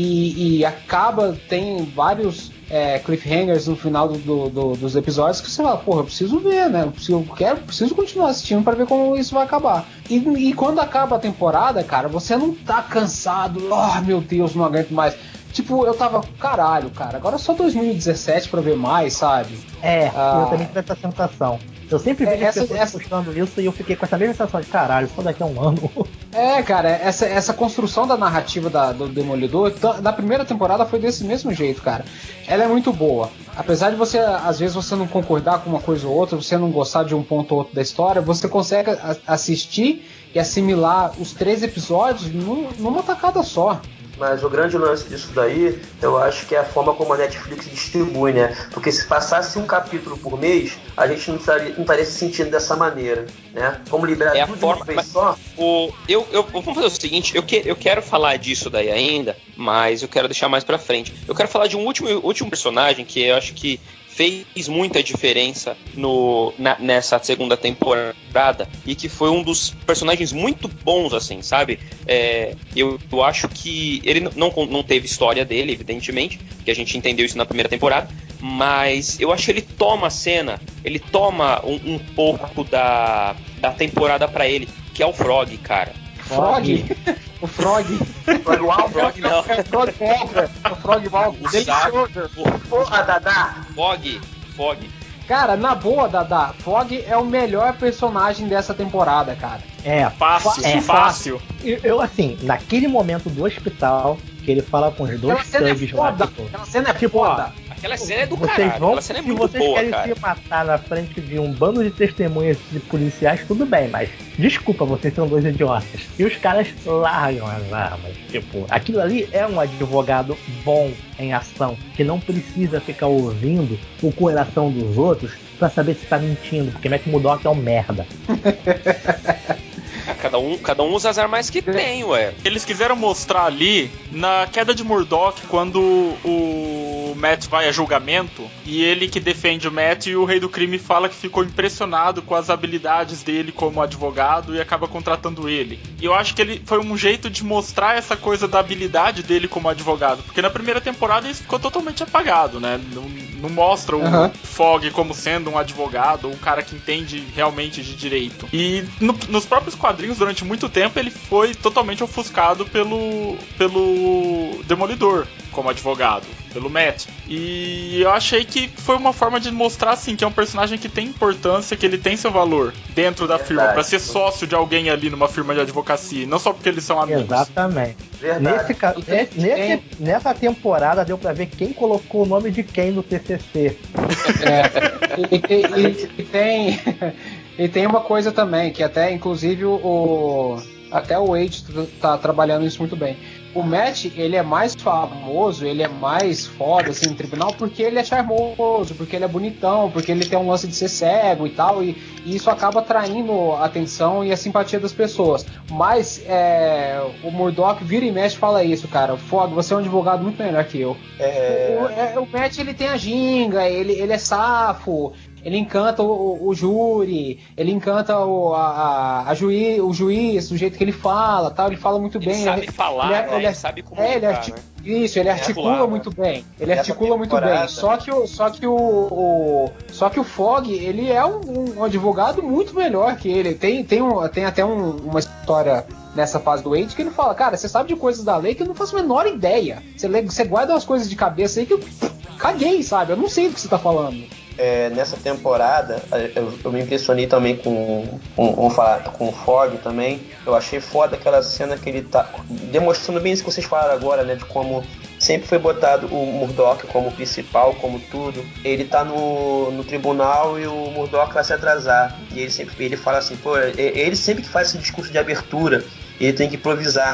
e, e acaba, tem vários é, cliffhangers no final do, do, do, dos episódios que você fala, porra, eu preciso ver, né? Eu preciso, eu quero, preciso continuar assistindo para ver como isso vai acabar. E, e quando acaba a temporada, cara, você não tá cansado, oh meu Deus, não aguento mais. Tipo, eu tava, caralho, cara, agora é só dois mil e dezessete pra ver mais, sabe? É, ah, eu também tive essa sensação. Eu sempre vejo é, as pessoas essa... postando isso e eu fiquei com essa mesma sensação de caralho, só daqui a um ano. É, cara, essa, essa construção da narrativa da, do Demolidor, da primeira temporada foi desse mesmo jeito, cara. Ela é muito boa. Apesar de você, às vezes, você não concordar com uma coisa ou outra, você não gostar de um ponto ou outro da história, você consegue a, assistir e assimilar os três episódios num, numa tacada só. Mas o grande lance disso daí, eu acho que é a forma como a Netflix distribui, né? Porque se passasse um capítulo por mês, a gente não estaria, não estaria se sentindo dessa maneira, né? Como liberar é tudo a forma, de uma vez só. O, eu, eu, vamos fazer o seguinte, eu, que, eu quero falar disso daí ainda, mas eu quero deixar mais pra frente. Eu quero falar de um último, último personagem que eu acho que fez muita diferença no, na, nessa segunda temporada e que foi um dos personagens muito bons, assim, sabe? É, eu, eu acho que ele não, não teve história dele, evidentemente, que a gente entendeu isso na primeira temporada, mas eu acho que ele toma a cena, ele toma um, um pouco da, da temporada pra ele, que é o Frog, cara. Frog? O Frog? Frog Walker? Frog não. É o Frog Walker. É o Frog Walker. O saco. Porra, Dadá! Fog. Fog. Cara, na boa, Dadá, Fog é o melhor personagem dessa temporada, cara. É, Fácil, é fácil. Eu, eu, assim, naquele momento do hospital, que ele fala com os dois thugs é lá, tipo... Aquela cena é tipo, foda. Ó, Aquela cena é do vocês caralho. Vão, Aquela cena é se muito vocês boa, querem cara. se matar na frente de um bando de testemunhas de policiais, tudo bem, mas desculpa, vocês são dois idiotas. E os caras largam as armas. Tipo, aquilo ali é um advogado bom em ação, que não precisa ficar ouvindo o coração dos outros pra saber se tá mentindo, porque Matt Murdock é um merda. Cada um, cada um usa as armas que tem, ué. Eles quiseram mostrar ali, na queda de Murdock, quando o Matt vai a julgamento, e ele que defende o Matt, e o Rei do Crime fala que ficou impressionado com as habilidades dele como advogado e acaba contratando ele. E eu acho que ele foi um jeito de mostrar essa coisa da habilidade dele como advogado, porque na primeira temporada isso ficou totalmente apagado, né? Não, não mostra o uhum. Fogg como sendo um advogado, ou um cara que entende realmente de direito. E no, nos próprios quadrinhos, durante muito tempo, ele foi totalmente ofuscado pelo, pelo Demolidor como advogado, pelo Matt. E eu achei que foi uma forma de mostrar, assim, que é um personagem que tem importância, que ele tem seu valor dentro da Verdade. firma, pra ser sócio de alguém ali numa firma de advocacia, não só porque eles são amigos. Exatamente. Nesse, nesse, nesse, nessa temporada deu pra ver quem colocou o nome de quem no T C C. É, e, e, e, e tem... E tem uma coisa também, que até, inclusive, o... Até o Wade tá trabalhando isso muito bem. O Matt, ele é mais famoso, ele é mais foda, assim, no tribunal, porque ele é charmoso, porque ele é bonitão, porque ele tem um lance de ser cego e tal, e, e isso acaba atraindo a atenção e a simpatia das pessoas. Mas é, o Murdock vira e mexe fala isso, cara. Foda, você é um advogado muito melhor que eu. É... O, o, é, o Matt, ele tem a ginga, ele, ele é safo, ele encanta o, o júri, ele encanta o, a, a juiz, o juiz, do jeito que ele fala, tal, ele fala muito ele bem. Sabe ele, falar, ele, né? ele, ele sabe comunicar, é, ele artic... né? Isso, ele articula pular, muito né? bem. Ele Essa articula muito bem. Só que o, só que o, o, só que o Fogg, ele é um, um advogado muito melhor que ele. Tem, tem, um, tem até um, uma história nessa fase do Wade que ele fala, cara, você sabe de coisas da lei que eu não faço a menor ideia. Você, você guarda umas coisas de cabeça aí que eu caguei, sabe? Eu não sei do que você tá falando. É, nessa temporada eu, eu me impressionei também com, com, com, com o Fogg também. Eu achei foda aquela cena que ele tá demonstrando bem isso que vocês falaram agora, né? De como sempre foi botado o Murdock como principal, como tudo. Ele tá no, no tribunal e o Murdock vai se atrasar. E ele sempre ele fala assim, pô, ele sempre que faz esse discurso de abertura, ele tem que improvisar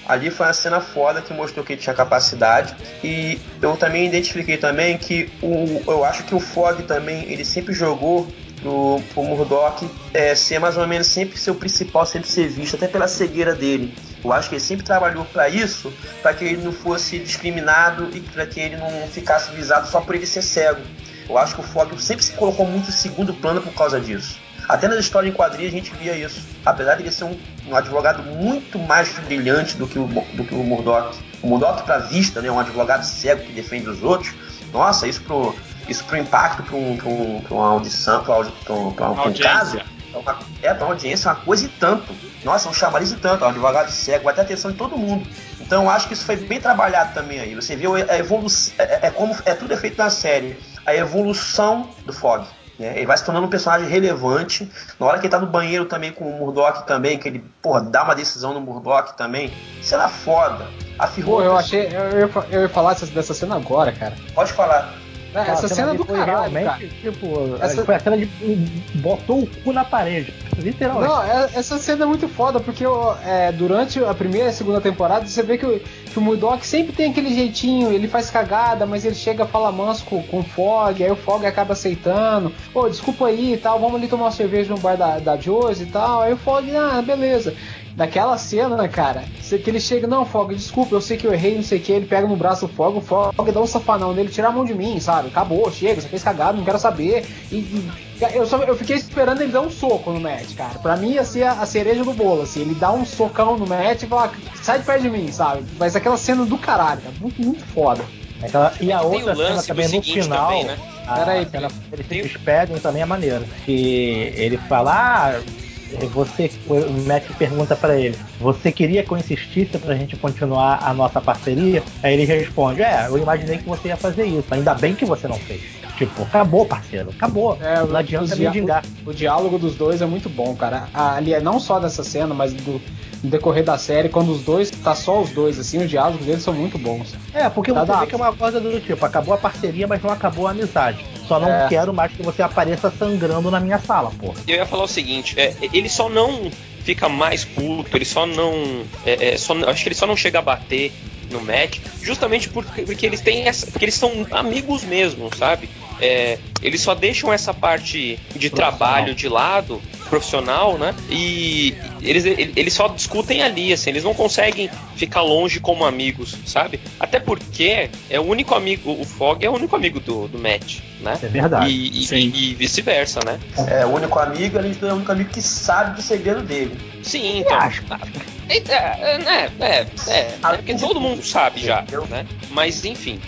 Ali foi uma cena foda que mostrou que ele tinha capacidade. E eu também identifiquei também que o, eu acho que o Fogg também, ele sempre jogou pro, pro Murdock é, ser mais ou menos sempre seu principal, sempre ser visto, até pela cegueira dele. Eu acho que ele sempre trabalhou para isso, para que ele não fosse discriminado e para que ele não ficasse visado só por ele ser cego. Eu acho que o Fogg sempre se colocou muito em segundo plano por causa disso. Até nas histórias em quadrinhos a gente via isso. Apesar de ele ser um, um advogado muito mais brilhante do que o, do que o Murdock. O Murdock, pra vista, né, um advogado cego que defende os outros. Nossa, isso pro, isso pro impacto para um, um, uma audição, para um, um caso, é, uma, é pra uma audiência, é uma coisa e tanto. Nossa, um chamariz e tanto, é um advogado cego, vai ter atenção de todo mundo. Então eu acho que isso foi bem trabalhado também aí. Você viu a evolução, é, é como é tudo é feito na série. A evolução do Fogg. Né? Ele vai se tornando um personagem relevante. Na hora que ele tá no banheiro também com o Murdock também, que ele, porra, dá uma decisão no Murdock também. Cena foda. Afirmou. Pô, eu achei. Eu ia, eu ia falar dessa cena agora, cara. Pode falar. É, essa Essa cena, cena do foi caralho, realmente, cara. Tipo, essa... foi a cena de botou o cu na parede, literalmente. Não, essa cena é muito foda, porque é, durante a primeira e a segunda temporada você vê que o, que o Murdock sempre tem aquele jeitinho, ele faz cagada, mas ele chega a falar manso com, com o Fogg, aí o Fogg acaba aceitando. Ô, oh, desculpa aí e tal, vamos ali tomar uma cerveja no bar da, da Josie e tal. Aí o Fogg, ah, beleza. Naquela cena, cara, que ele chega, não, Fogg, desculpa, eu sei que eu errei, não sei o que, ele pega no braço do Fogg, o Fogg dá um safanão nele, tira a mão de mim, sabe? Acabou, chega, você fez cagada, não quero saber. E, e eu, só, eu fiquei esperando ele dar um soco no Matt, cara. Pra mim ia ser a, a cereja do bolo, assim, ele dá um socão no Matt e fala, sai de perto de mim, sabe? Mas aquela cena do caralho, cara, muito, muito foda. Aquela, e a é outra cena também no final, também, né? a Peraí, cena que eles se despedem também é maneiro. Que ele fala, ah, você, o Matt pergunta pra ele, você queria que eu insistisse pra gente continuar a nossa parceria? Aí ele responde, é, eu imaginei que você ia fazer isso, ainda bem que você não fez. Tipo, acabou, parceiro, acabou. É, não adianta dia- mendigar. O, o diálogo dos dois é muito bom, cara. Ali é não só dessa cena, mas do, no decorrer da série, quando os dois, tá só os dois, assim, os diálogos deles são muito bons. É, porque Tá você dado. vê que é uma coisa do tipo, acabou a parceria, mas não acabou a amizade. Só não É. quero mais que você apareça sangrando na minha sala, pô. Eu ia falar o seguinte, é, ele só não fica mais puto, ele só não, é, é, só, acho que ele só não chega a bater no Matt, justamente porque, porque eles têm essa, porque eles são amigos mesmo, sabe? É, eles só deixam essa parte de trabalho de lado, profissional, né? E eles, eles só discutem ali, assim, eles não conseguem ficar longe como amigos, sabe? Até porque é o único amigo, o Fogg é o único amigo do, do Matt, né? É verdade. E, e, e vice-versa, né? É o único amigo, além de tudo, é o único amigo que sabe do segredo dele. Sim, então. É, é, é, é, é, Ah, porque todo mundo sabe já, né? Mas enfim.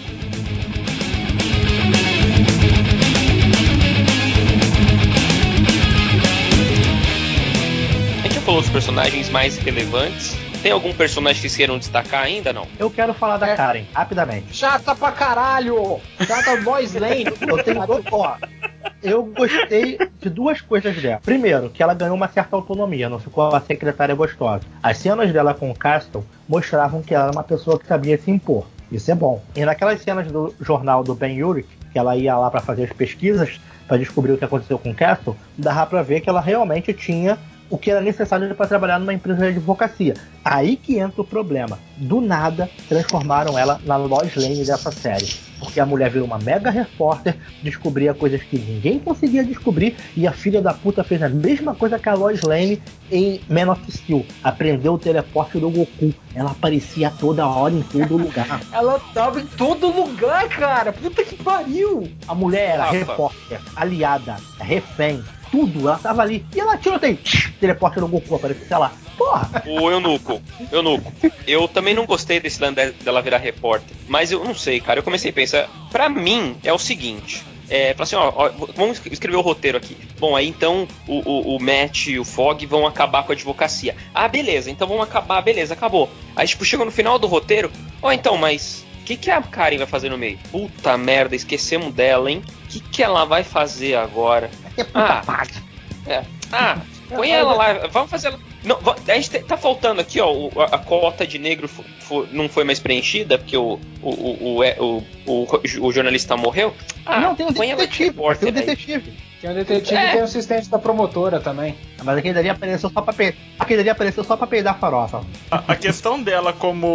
A gente já falou dos personagens mais relevantes. Tem algum personagem que vocês queiram destacar ainda, não? Eu quero falar da É. Karen, rapidamente. Chata pra caralho! Chata Boys Lane! Eu tenho dois, ó, eu gostei de duas coisas dela. Primeiro, que ela ganhou uma certa autonomia, não ficou a secretária gostosa. As cenas dela com o Castle mostravam que ela era uma pessoa que sabia se impor. Isso é bom. E naquelas cenas do jornal do Ben Urich, que ela ia lá para fazer as pesquisas, para descobrir o que aconteceu com o Castle, dava para ver que ela realmente tinha o que era necessário para trabalhar numa empresa de advocacia. Aí que entra o problema. Do nada, transformaram ela na Lois Lane dessa série. Porque a mulher virou uma mega repórter, descobria coisas que ninguém conseguia descobrir, e a filha da puta fez a mesma coisa que a Lois Lane em Man of Steel. Aprendeu o teleporte do Goku. Ela aparecia toda hora em todo lugar. Ela tava em todo lugar, cara! Puta que pariu! A mulher era Rafa. repórter, aliada, refém, tudo, ela tava ali. E ela tirou, tem teleporte no Goku, aparecia lá. Porra! O Eunuco, Eunuco, eu também não gostei desse lance dela virar repórter, mas eu não sei, cara, eu comecei a pensar, pra mim é o seguinte, é, assim, ó, ó, vamos escrever o roteiro aqui. Bom, aí então o, o, o Matt e o Fogg vão acabar com a advocacia. Ah, beleza, então vamos acabar, beleza, acabou. Aí tipo, chega no final do roteiro, ó, então, mas o que, que a Karen vai fazer no meio? Puta merda, esquecemos dela, hein? O que, que ela vai fazer agora? É puta Ah, paga. é. Ah, põe ela lá, vamos fazer ela. Não, a gente tá faltando aqui, ó, a, a cota de negro for, for, não foi mais preenchida, porque o, o, o, o, o, o, o jornalista morreu. Ah, não, tem um põe ela de detetive, mas tem repórter um aí. detetive. Tem o detetive É. e tem o assistente da promotora também. Mas aquele ali apareceu só pra peidar. Aquele ali apareceu só pra peidar a farofa. A, a questão dela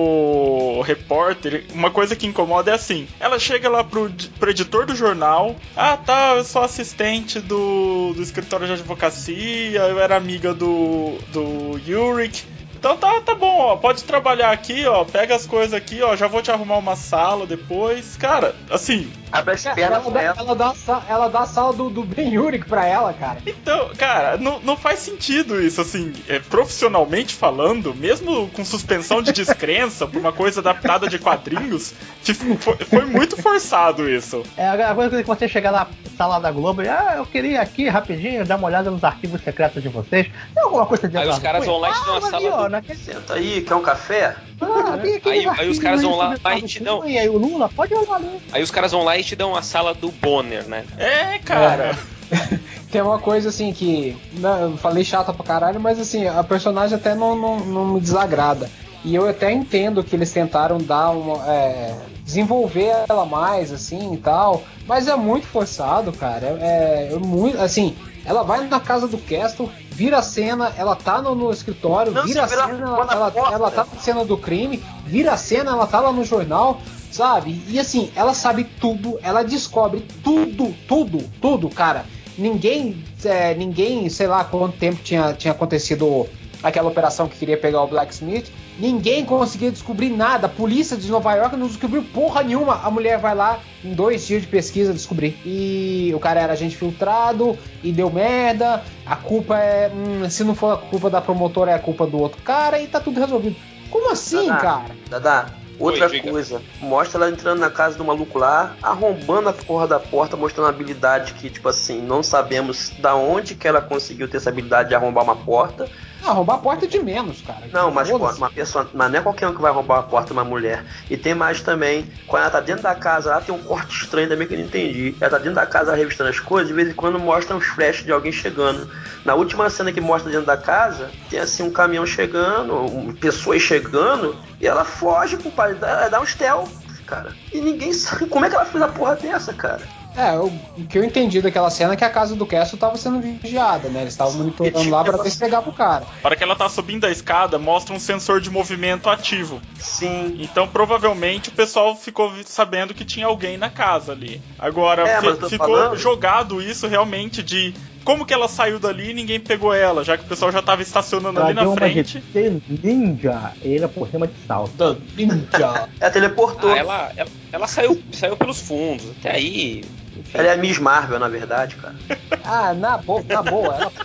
como repórter, uma coisa que incomoda é assim: ela chega lá pro, pro editor do jornal, ah tá, eu sou assistente do, do escritório de advocacia, eu era amiga do, do Yurik. Então tá, tá bom, ó, pode trabalhar aqui, ó, pega as coisas aqui, ó, já vou te arrumar uma sala depois. Cara, assim... Abre as Ela, pernas dá, pra ela. ela, dá a sa- ela dá a sala do, do Ben Urich pra ela, cara. Então, cara, não, não faz sentido isso, assim, é, profissionalmente falando, mesmo com suspensão de descrença por uma coisa adaptada de quadrinhos, foi, foi muito forçado isso. É a coisa que você chegar na sala da Globo e, ah, eu queria aqui rapidinho dar uma olhada nos arquivos secretos de vocês. Tem alguma coisa de Aí os caras vão lá e te dão ah, a sala ali, ó, do- naquele... Senta aí, quer um café? Ah, tem aqueles Aí- aí os arquivos caras vão lá sobre e te dão- E aí o Lula, pode olhar ali. Aí os caras vão lá e te dão a sala do Bonner, né? É, cara. Tem uma coisa assim que. Não, eu falei chata pra caralho, mas assim, a personagem até não, não, não me desagrada. E eu até entendo que eles tentaram dar uma. É, desenvolver ela mais, assim e tal. Mas é muito forçado, cara. É, é muito. Assim, ela vai na casa do Castle, vira a cena, ela tá no, no escritório, Não, vira a se vira cena, a ela, porta. ela tá na cena do crime, vira a cena, ela tá lá no jornal. Sabe? E assim, ela sabe tudo, ela descobre tudo, tudo, tudo, cara. Ninguém, é, ninguém, sei lá quanto tempo tinha, tinha acontecido aquela operação que queria pegar o Blacksmith. Ninguém conseguia descobrir nada. A polícia de Nova York não descobriu porra nenhuma. A mulher vai lá, em dois dias de pesquisa, descobrir. E o cara era agente filtrado e deu merda. A culpa é. Hum, se não for a culpa da promotora, é a culpa do outro cara e tá tudo resolvido. Como assim, Dadá, cara? Dadá, outra Oi, diga. coisa, mostra ela entrando na casa do maluco lá, arrombando a porra da porta, mostrando uma habilidade que, tipo assim, não sabemos da onde que ela conseguiu ter essa habilidade de arrombar uma porta. Não, roubar a porta é de menos, cara. Não, mas pô, Foda-se. uma pessoa, mas não é qualquer um que vai roubar uma porta, uma mulher. E tem mais também, quando ela tá dentro da casa, lá tem um corte estranho também que eu não entendi. Ela tá dentro da casa revistando as coisas, de vez em quando mostra uns flashes de alguém chegando. Na última cena que mostra dentro da casa, tem assim um caminhão chegando, um, pessoas chegando, e ela foge, compadre, dá, dá um stealth, cara. E ninguém sabe como é que ela fez a porra dessa, cara. É, eu- o que eu entendi daquela cena é que a casa do Castle tava sendo vigiada, né? Eles estavam monitorando lá pra ver se pegava o cara. A hora que ela tá subindo a escada, mostra um sensor de movimento ativo. Sim. Então, provavelmente, o pessoal ficou sabendo que tinha alguém na casa ali. Agora, É, fi- mas eu tô ficou falando- jogado isso realmente de como que ela saiu dali e ninguém pegou ela, já que o pessoal já tava estacionando Ela ali na deu uma frente. de ninja, ele é por cima de salto. Da Ninja. Ela teleportou. Ah, ela, ela, ela saiu, saiu pelos fundos. Até aí. Enfim. Ela é a Miss Marvel, na verdade, cara. Ah, na, bo na boa, ela.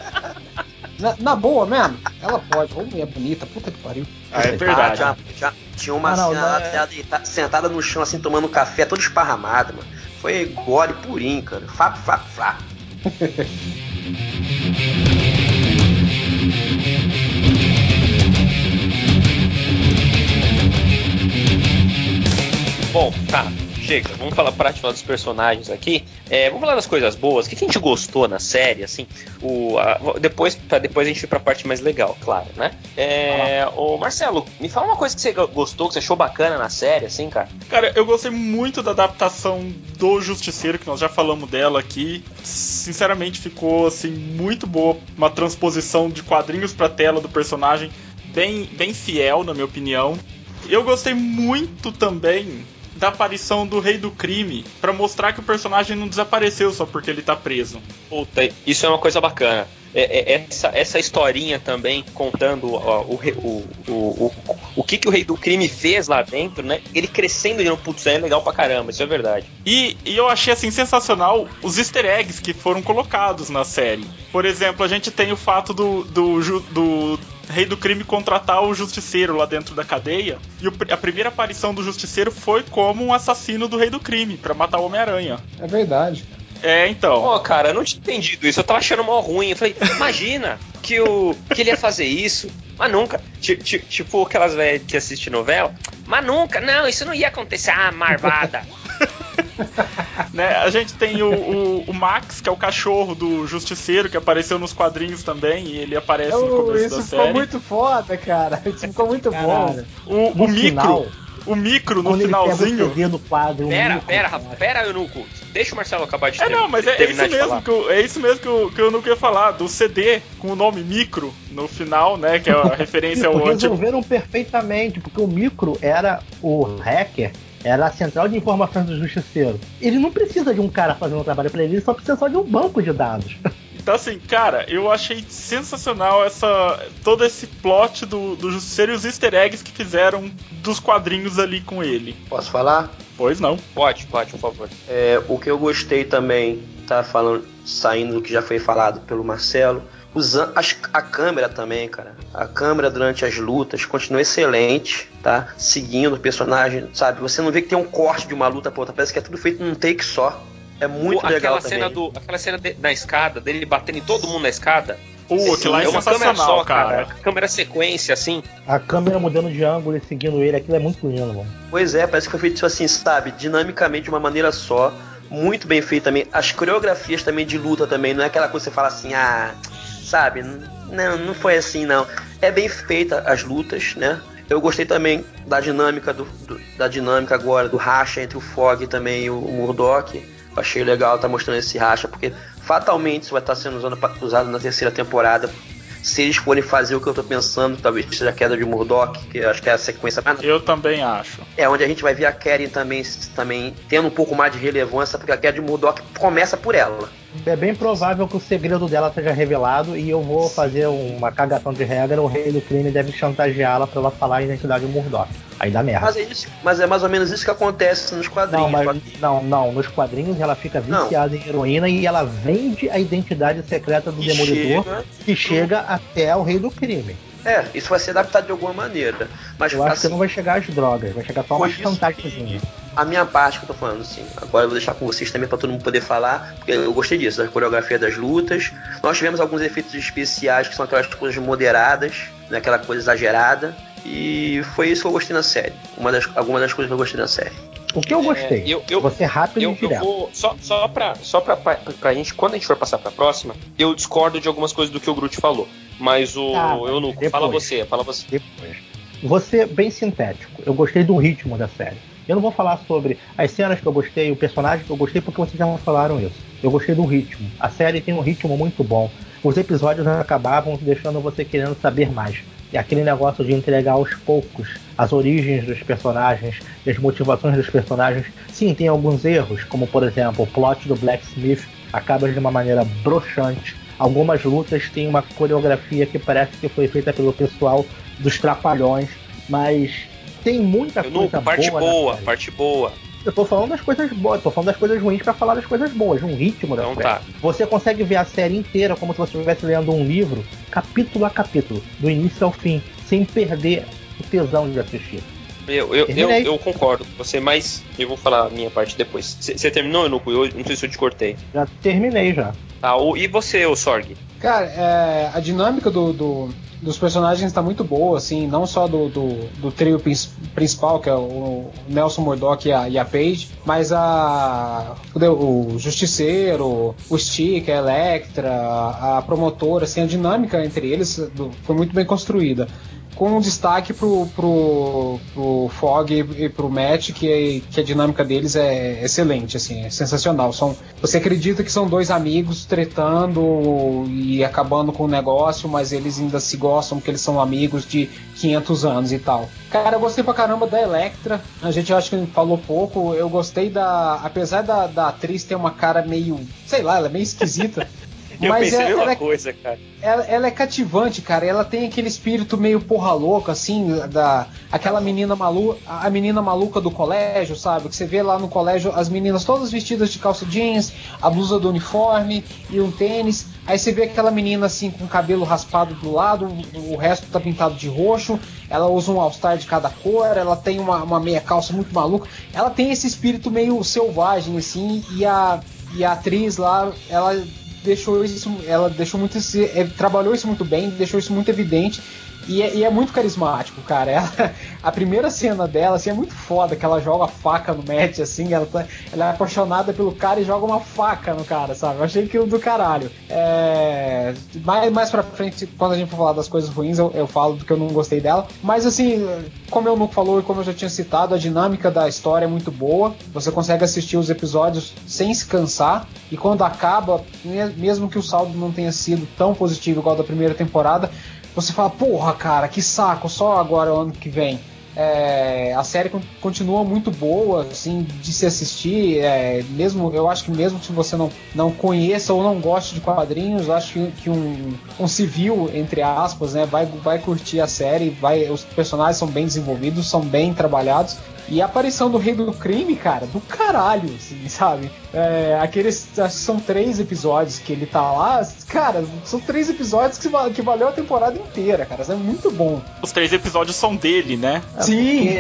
Na, na boa mesmo, ela pode. Ô, mulher bonita, puta que pariu. Ah, é Ah, verdade. tinha, tinha, tinha uma Ah, não, cena não lá, é- ela deita- sentada no chão, assim, tomando um café, toda esparramada, mano. Foi gore purinho, cara. Fap, fap, fap. Bom, tá, chega. Vamos falar para falar dos personagens aqui. É, vamos falar das coisas boas. O que, que a gente gostou na série, assim? O, a, depois, pra depois a gente ir pra parte mais legal, claro, né? É, ô Marcelo, me fala uma coisa que você gostou, que você achou bacana na série, assim, cara. Cara, eu gostei muito da adaptação do Justiceiro, que nós já falamos dela aqui. Sinceramente, ficou assim muito boa, uma transposição de quadrinhos pra tela do personagem, bem, bem fiel, na minha opinião. Eu gostei muito também da aparição do Rei do Crime, pra mostrar que o personagem não desapareceu só porque ele tá preso. Puta, isso é uma coisa bacana. É, é, essa, essa historinha também contando ó, o, o, o, o, o que, que o Rei do Crime fez lá dentro, né? Ele crescendo de um putz, é legal pra caramba, isso é verdade. E, e eu achei assim sensacional os easter eggs que foram colocados na série. Por exemplo, a gente tem o fato do, do, do, do Rei do Crime contratar o Justiceiro lá dentro da cadeia. E o, a primeira aparição do Justiceiro foi como um assassino do Rei do Crime, pra matar o Homem-Aranha. É verdade. É, então. Pô, cara, eu não tinha entendido isso, eu tava achando mó ruim. Eu falei, imagina que, o, que ele ia fazer isso. Mas nunca. Tipo, tipo aquelas velhas que assistem novela. Mas nunca, não, isso não ia acontecer. Ah, marvada. Né, a gente tem o, o, o Max, que é o cachorro do Justiceiro, que apareceu nos quadrinhos também, e ele aparece no Oh, começo isso da ficou série. muito foda, cara. Isso ficou muito Caralho. bom. O, No o final, Micro. o Micro no Quando ele pega o finalzinho. C D do quadro, o Pera, Micro, pera, cara. Rafa, pera, Eunuco. Deixa o Marcelo acabar de É, ter- não, mas é, é terminar isso de mesmo falar. que eu, é isso mesmo que eu, que eu não queria falar, do C D com o nome Micro no final, né? Que é a referência Tipo, ao antigo. resolveram perfeitamente, porque o Micro era o hacker, era a central de informações do Justiceiro. Ele não precisa de um cara fazendo um trabalho pra ele, ele só precisa só de um banco de dados. Então, assim, cara, eu achei sensacional essa, todo esse plot do, do Justiceiro e os easter eggs que fizeram dos quadrinhos ali com ele. Posso falar? Pois não. Pode, pode, por favor. É, o que eu gostei também, tá falando, saindo do que já foi falado pelo Marcelo, usando as, a câmera também, cara. A câmera durante as lutas continua excelente, tá? Seguindo o personagem, sabe? Você não vê que tem um corte de uma luta pra outra, parece que é tudo feito num take só. É muito O- legal aquela também. cena do, aquela cena de- na escada, dele batendo em todo mundo na escada. Pô, aquilo lá é, é uma câmera sensacional, só, cara. cara. Câmera sequência, assim. A câmera mudando de ângulo e seguindo ele, aquilo é muito lindo, mano. Pois é, parece que foi feito assim, sabe? Dinamicamente, de uma maneira só. Muito bem feito também. As coreografias também de luta também. Não é aquela coisa que você fala assim, ah, sabe? Não, não foi assim, não. É bem feita as lutas, né? Eu gostei também da dinâmica do, do- da dinâmica agora, do racha entre o Fog e também o, o Murdock. Achei legal tá mostrando esse racha, porque fatalmente isso vai estar sendo usado, usado na terceira temporada. Se eles forem fazer o que eu tô pensando, talvez seja a queda de Murdock, que eu acho que é a sequência mais Eu também acho. é onde a gente vai ver a Karen também, também tendo um pouco mais de relevância, porque a queda de Murdock começa por ela. É bem provável que o segredo dela seja revelado e eu vou fazer uma cagação de regra. O rei do crime deve chantageá-la pra ela falar a identidade do Murdock. Aí dá merda. Mas é, isso, mas é mais ou menos isso que acontece nos Não, quadrinhos. mas não, não. Nos quadrinhos ela fica Não. viciada em heroína e ela vende a identidade secreta do E Demolidor chega que chega até o rei do crime. É, isso vai ser adaptado de alguma maneira. Mas Eu acho assim, que não vai chegar às drogas, vai chegar só uma foi isso chantagemzinha. que a minha parte que eu tô falando, assim. Agora eu vou deixar com vocês também pra todo mundo poder falar, porque eu gostei disso, da coreografia das lutas. Nós tivemos alguns efeitos especiais que são aquelas coisas moderadas, né, aquela coisa exagerada. E foi isso que eu gostei na série. Uma das, algumas das coisas que eu gostei na série. O que eu gostei, É, eu- eu- vou ser rápido Eu, e eu direto. vou. Só, só, pra, só pra, pra, pra gente, quando a gente for passar pra próxima, eu discordo de algumas coisas do que o Groot falou. Mas o Tá, mas Eunuco, depois. fala você, fala você. Depois. Vou ser bem sintético. Eu gostei do ritmo da série. Eu não vou falar sobre as cenas que eu gostei, o personagem que eu gostei, porque vocês já falaram isso. Eu gostei do ritmo. A série tem um ritmo muito bom. Os episódios acabavam deixando você querendo saber mais. E aquele negócio de entregar aos poucos as origens dos personagens e as motivações dos personagens. Sim, tem alguns erros, como por exemplo o plot do Blacksmith acaba de uma maneira broxante. Algumas lutas têm uma coreografia que parece que foi feita pelo pessoal dos Trapalhões, mas tem muita Eunuco, coisa parte boa. na boa, série. parte boa. Eu tô falando das coisas boas, tô falando das coisas ruins pra falar das coisas boas, um ritmo da Então série. tá. Você consegue ver a série inteira como se você estivesse lendo um livro, capítulo a capítulo, do início ao fim, sem perder o tesão de assistir. Eu, eu, eu, Terminei. eu concordo com você, mas eu vou falar a minha parte depois. Você terminou, Eunuco? Eu não sei se eu te cortei. Já terminei já. Tá, o, e você, o Sorg? Cara, é, a dinâmica do, do- dos personagens está muito boa, assim, não só do, do, do trio prin- principal, que é o Nelson Murdock e a, e a Paige, mas a, o, o Justiceiro, o Stick, a Electra, a promotora, assim, a dinâmica entre eles do- foi muito bem construída. Com um destaque pro, pro, pro Fog e, e pro Matt, que, que a dinâmica deles é excelente, assim, é sensacional. São, você acredita que são dois amigos tretando e acabando com o negócio, mas eles ainda se gostam porque eles são amigos de quinhentos anos e tal. Cara, eu gostei pra caramba da Electra, a gente acho que falou pouco, eu gostei da... Apesar da, da atriz ter uma cara meio, sei lá, ela é meio esquisita. Eu Mas pensei a ela, mesma ela é, coisa, cara. ela, ela é cativante, cara. Ela tem aquele espírito meio porra louca, assim, da aquela menina maluca, a menina maluca do colégio, sabe? Que você vê lá no colégio as meninas todas vestidas de calça jeans, a blusa do uniforme e um tênis. Aí você vê aquela menina assim com o cabelo raspado do lado, o resto tá pintado de roxo. Ela usa um all-star de cada cor, ela tem uma, uma meia calça muito maluca. Ela tem esse espírito meio selvagem, assim, e a, e a atriz lá, ela deixou isso, ela deixou muito, trabalhou isso muito bem, deixou isso muito evidente E é, e é muito carismático, cara. Ela, a primeira cena dela, assim, é muito foda, que ela joga a faca no Matt, assim, ela, tá, ela é apaixonada pelo cara e joga uma faca no cara, sabe? Eu achei aquilo do caralho. É, mais, mais pra frente, quando a gente for falar das coisas ruins, eu, eu falo do que eu não gostei dela. Mas, assim, como eu não falou e como eu já tinha citado, a dinâmica da história é muito boa. Você consegue assistir os episódios sem se cansar. E quando acaba, mesmo que o saldo não tenha sido tão positivo igual da primeira temporada, você fala, porra, cara, que saco, só agora o ano que vem. É, a série continua muito boa, assim, de se assistir. É, mesmo, eu acho que mesmo se você não, não conheça ou não goste de quadrinhos, eu acho que, que um, um civil, entre aspas, né, vai, vai curtir a série. Vai, os personagens são bem desenvolvidos, são bem trabalhados. E a aparição do Rei do Crime, cara, do caralho, assim, sabe? É, aqueles, acho que são três episódios que ele tá lá. Cara, são três episódios que, que valeu a temporada inteira, cara. Isso é muito bom. Os três episódios são dele, né? É, sim,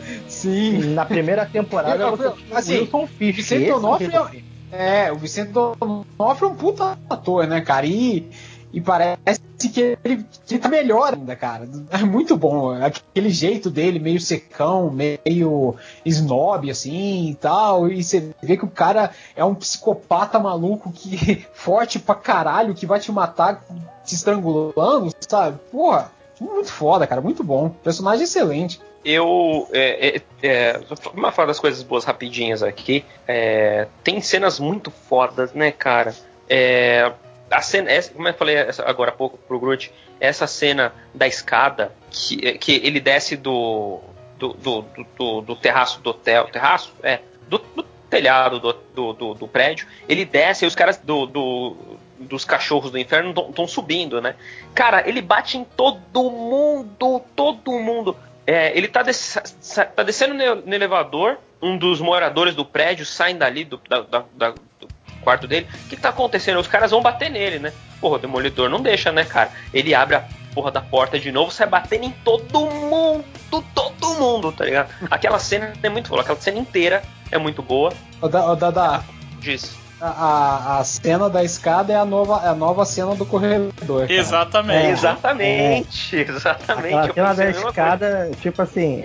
sim. Na primeira temporada você tinha assim, o Wilson Fisk. Vicente D'Onofrio é, é, o Vicente D'Onofrio é um puta ator, né, cara? E, e parece que ele, que ele tá melhor ainda, cara. É muito bom. Aquele jeito dele, meio secão, meio snob, assim, e tal. E você vê que o cara é um psicopata maluco que forte pra caralho, que vai te matar te estrangulando, sabe? Porra, muito foda, cara. Muito bom. Personagem excelente. Eu, é, é, é, vamos falar das coisas boas rapidinhas aqui. É, tem cenas muito fodas, né, cara? É, a cena, essa, como eu falei agora há pouco pro Groot, essa cena da escada, que, que ele desce do, do, do, do, do, do terraço do hotel, terraço? É, do, do telhado do, do, do, do prédio, ele desce e os caras do, do, dos cachorros do inferno estão subindo, né? Cara, ele bate em todo mundo, todo mundo. É, ele tá, des- tá descendo no, no elevador, um dos moradores do prédio saem dali do, da, da, da, do quarto dele. O que tá acontecendo? Os caras vão bater nele, né? Porra, o Demolidor não deixa, né, cara? Ele abre a porra da porta de novo, sai batendo em todo mundo, todo mundo, tá ligado? Aquela cena é muito boa, aquela cena inteira é muito boa. O da, o da, da... Diz. A, a cena da escada é a nova, a nova cena do corredor. Cara. Exatamente. É, exatamente, é. exatamente. Aquela cena da escada, tipo assim,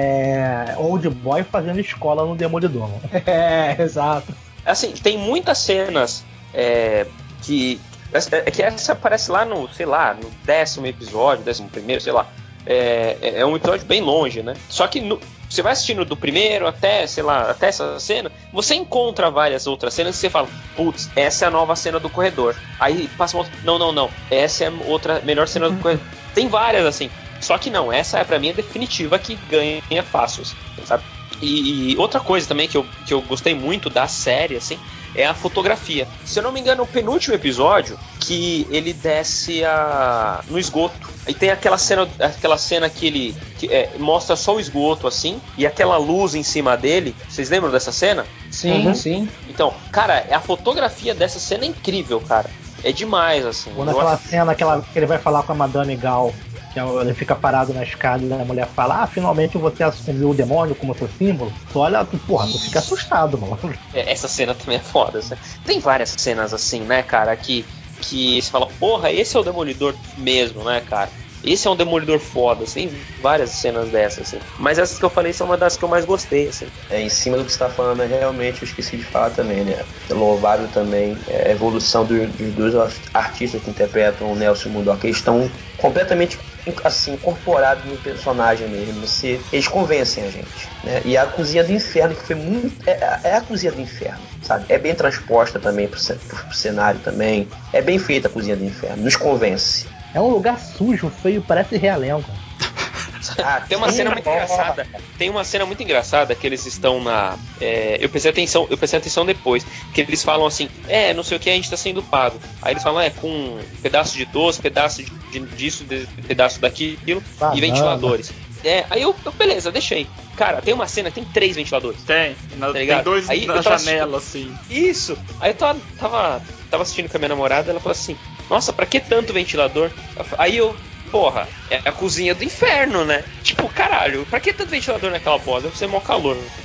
é Old Boy fazendo escola no Demolidor. É, exato. Assim, tem muitas cenas é, que, é, que essa aparece lá no, sei lá, no décimo episódio, décimo primeiro, sei lá. É, é um episódio bem longe, né? Só que no, você vai assistindo do primeiro até, sei lá, até essa cena, você encontra várias outras cenas e você fala, putz, essa é a nova cena do corredor. Aí passa uma outra, não, não, não, essa é a outra melhor cena do corredor. Tem várias, assim. Só que não, essa é pra mim a definitiva que ganha fácil, sabe? E, e outra coisa também que eu, que eu gostei muito da série, assim, é a fotografia. Se eu não me engano, o penúltimo episódio, que ele desce a... no esgoto. Aí tem aquela cena, aquela cena que ele que, é, mostra só o esgoto, assim, e aquela luz em cima dele. Vocês lembram dessa cena? Sim, uhum. sim. Então, cara, a fotografia dessa cena é incrível, cara. É demais, assim. Ou naquela acho... cena aquela, que ele vai falar com a Madame Gal, que ele fica parado na escada e a mulher fala, ah, finalmente você assumiu o demônio como seu símbolo. Tu olha, tu, porra, tu fica assustado, mano. É, essa cena também é foda. Tem várias cenas assim, né, cara, que, que você fala, porra, esse é o Demolidor mesmo, né, cara? Esse é um Demolidor foda, assim, tem várias cenas dessas, assim. Mas essas que eu falei são uma das que eu mais gostei, assim. É, em cima do que você tá falando, realmente eu esqueci de falar também, né? É louvável também é, a evolução do, dos dois artistas que interpretam o Nelson e o Murdock. Eles estão completamente assim, incorporados no personagem mesmo. Você, eles convencem a gente, né? E a Cozinha do Inferno, que foi muito... É, é a Cozinha do Inferno, sabe? É bem transposta também pro, pro cenário também. É bem feita a Cozinha do Inferno. Nos convence. É um lugar sujo, feio, parece Realengo. Ah, tem uma cena muito engraçada. Tem uma cena muito engraçada que eles estão na. É, eu prestei atenção, eu prestei atenção depois. Que eles falam assim, é, não sei o que, a gente tá sendo pago. Aí eles falam, é, com um pedaço de doce, pedaço de, disso, de, pedaço daquilo Banana. E ventiladores. É, aí eu, eu, beleza, deixei. Cara, tem uma cena que tem três ventiladores. Tem, na, tá tem dois aí, na janela, assim. Isso! Aí eu tava, tava, tava assistindo com a minha namorada, ela falou assim, nossa, pra que tanto ventilador? Aí eu, porra, é a cozinha do inferno, né? Tipo, caralho, pra que tanto ventilador naquela bola? Deve ser mó calor.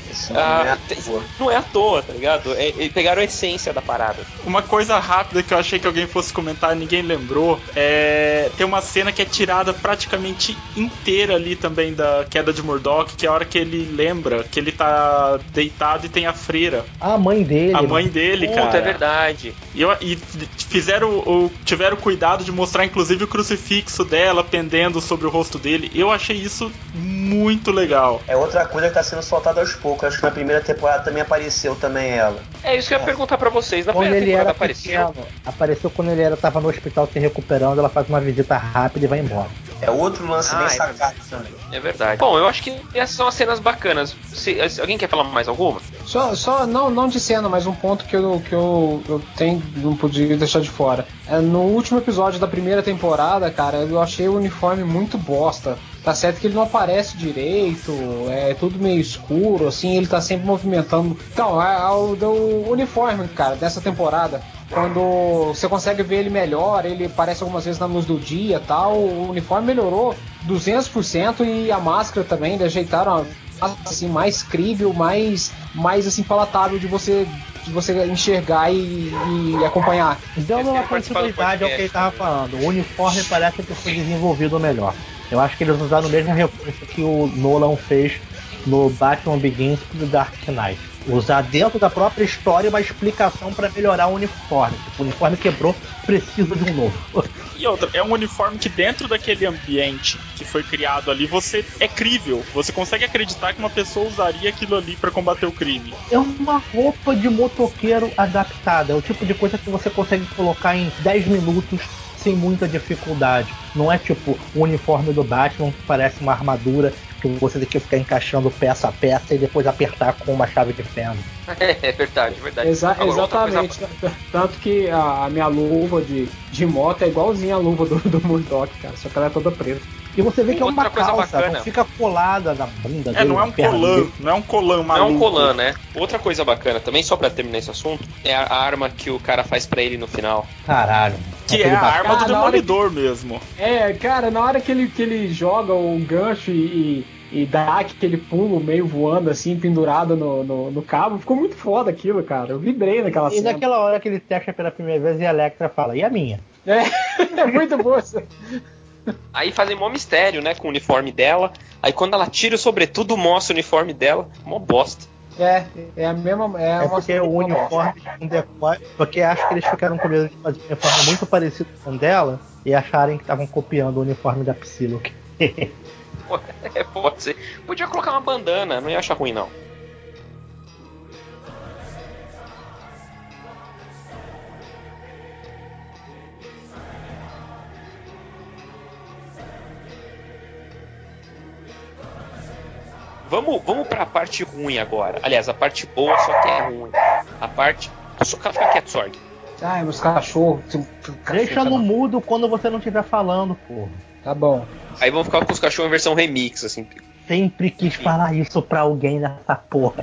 Ah, não, é não é à toa, tá ligado? É, eles pegaram a essência da parada. Uma coisa rápida que eu achei que alguém fosse comentar e ninguém lembrou é. Tem uma cena que é tirada praticamente inteira ali também da queda de Murdoch, que é a hora que ele lembra que ele tá deitado e tem a freira. A mãe dele. A mãe dele, Puta, cara. é verdade. E, eu, e fizeram o, tiveram cuidado de mostrar inclusive o crucifixo dela pendendo sobre o rosto dele. Eu achei isso muito legal. É outra coisa que tá sendo soltada aos poucos. Acho que na primeira temporada também apareceu também ela. É isso que eu ia perguntar pra vocês. Na Quando primeira ele temporada era apareceu. pequeno, apareceu quando ele era, tava no hospital se recuperando, ela faz uma visita rápida e vai embora. É outro lance Ah, bem é sacado também. É verdade. Bom, eu acho que essas são as cenas bacanas. Se, se alguém quer falar mais alguma? Só, só não, não de cena, mas um ponto que eu, que eu, eu tenho, não podia deixar de fora. É, no último episódio da primeira temporada, cara, eu achei o uniforme muito bosta. Tá certo que ele não aparece direito, é tudo meio escuro, assim, ele tá sempre movimentando. Então, é, é o do uniforme, cara, dessa temporada. Quando você consegue ver ele melhor, ele aparece algumas vezes na luz do dia e tal, o uniforme melhorou duzentos por cento e a máscara também, eles ajeitaram assim, mais crível, mais, mais assim, palatável de você, de você enxergar e, e acompanhar. Dando uma continuidade ao que ele tava falando, o uniforme parece que foi desenvolvido melhor. Eu acho que eles usaram o mesmo recurso que o Nolan fez no Batman Begins pro Dark Knight. Usar dentro da própria história uma explicação para melhorar o uniforme. Tipo, o uniforme quebrou, precisa de um novo. E outra, é um uniforme que dentro daquele ambiente que foi criado ali, você é crível. Você consegue acreditar que uma pessoa usaria aquilo ali para combater o crime. É uma roupa de motoqueiro adaptada. É o tipo de coisa que você consegue colocar em dez minutos sem muita dificuldade. Não é tipo o uniforme do Batman que parece uma armadura que você tem que ficar encaixando peça a peça e depois apertar com uma chave de fenda. É, é verdade, é verdade. Exa- Agora, exatamente. coisa... Tanto que a, a minha luva de, de moto é igualzinha a luva do, do Murdoch, cara, só que ela é toda preta. E você vê que Outra é uma coisa calça, bacana. não fica colada na bunda É, dele. não é na um perna colã, dele. não é um colã Não maluco. é um colã, né? Outra coisa bacana também, só pra terminar esse assunto, é a, a arma que o cara faz pra ele no final. Caralho. Que é a bate... arma Ah, do na hora Demolidor mesmo. É, cara, na hora que ele, que ele joga o gancho e, e, e dá aquele pulo meio voando assim, pendurado no, no, no cabo, ficou muito foda aquilo, cara. Eu vibrei naquela E cena. naquela hora que ele testa pela primeira vez e a Electra fala, e a minha? É, é muito boa. Aí fazem mó mistério, né, com o uniforme dela. Aí quando ela tira o sobretudo, mostra o uniforme dela. Mó bosta. É, é a mesma. É, É uma porque o uniforme um decoy, porque acho que eles ficaram com medo de fazer um uniforme muito parecido com o dela e acharem que estavam copiando o uniforme da Psylocke. É, pode ser. Podia colocar uma bandana, não ia achar ruim não. Vamos, vamos pra parte ruim agora. Aliás, a parte boa só que é ruim. A parte... Só fica quieto, Sorg. Ai, meus cachorros. Deixa no mudo quando você não estiver falando, porra. Tá bom. Aí vamos ficar com os cachorros em versão remix, assim. Sempre quis falar isso pra alguém nessa porra.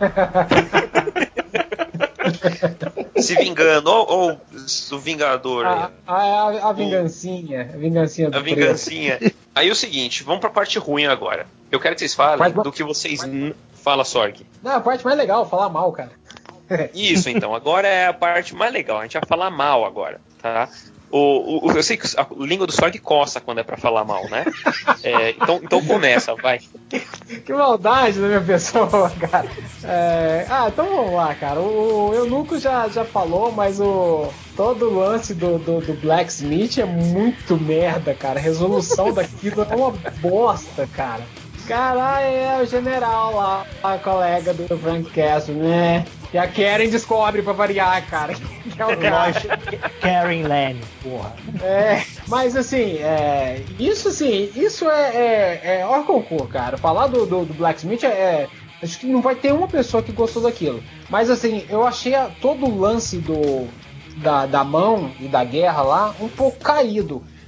Se vingando, ou, ou o Vingador. A, a, a, a vingancinha. A vingancinha do A vingancinha. Aí o seguinte, vamos pra parte ruim agora. Eu quero que vocês falem Mas- do que vocês... N... Fala, Sorg. Não, a parte mais legal, falar mal, cara. Isso, então. Agora é a parte mais legal. A gente vai falar mal agora, tá? O, o, eu sei que a língua do Sorg coça quando é pra falar mal, né? É, então, então começa, vai. Que maldade da minha pessoa, cara. É, ah, então vamos lá, cara. O, o Eunuco já, já falou, mas o todo o lance do, do, do Blacksmith é muito merda, cara. A resolução daquilo é uma bosta, cara. Caralho, é o general lá, a colega do Frank Castle, né? E a Karen descobre pra variar, cara. Que é o cara. Nós, Karen Lane, porra. É, mas assim, é, isso assim, isso é, é, é hors concurso, cara. Falar do, do, do Blacksmith é, é. Acho que não vai ter uma pessoa que gostou daquilo. Mas assim, eu achei a, todo o lance do, da, da mão e da guerra lá um pouco caído.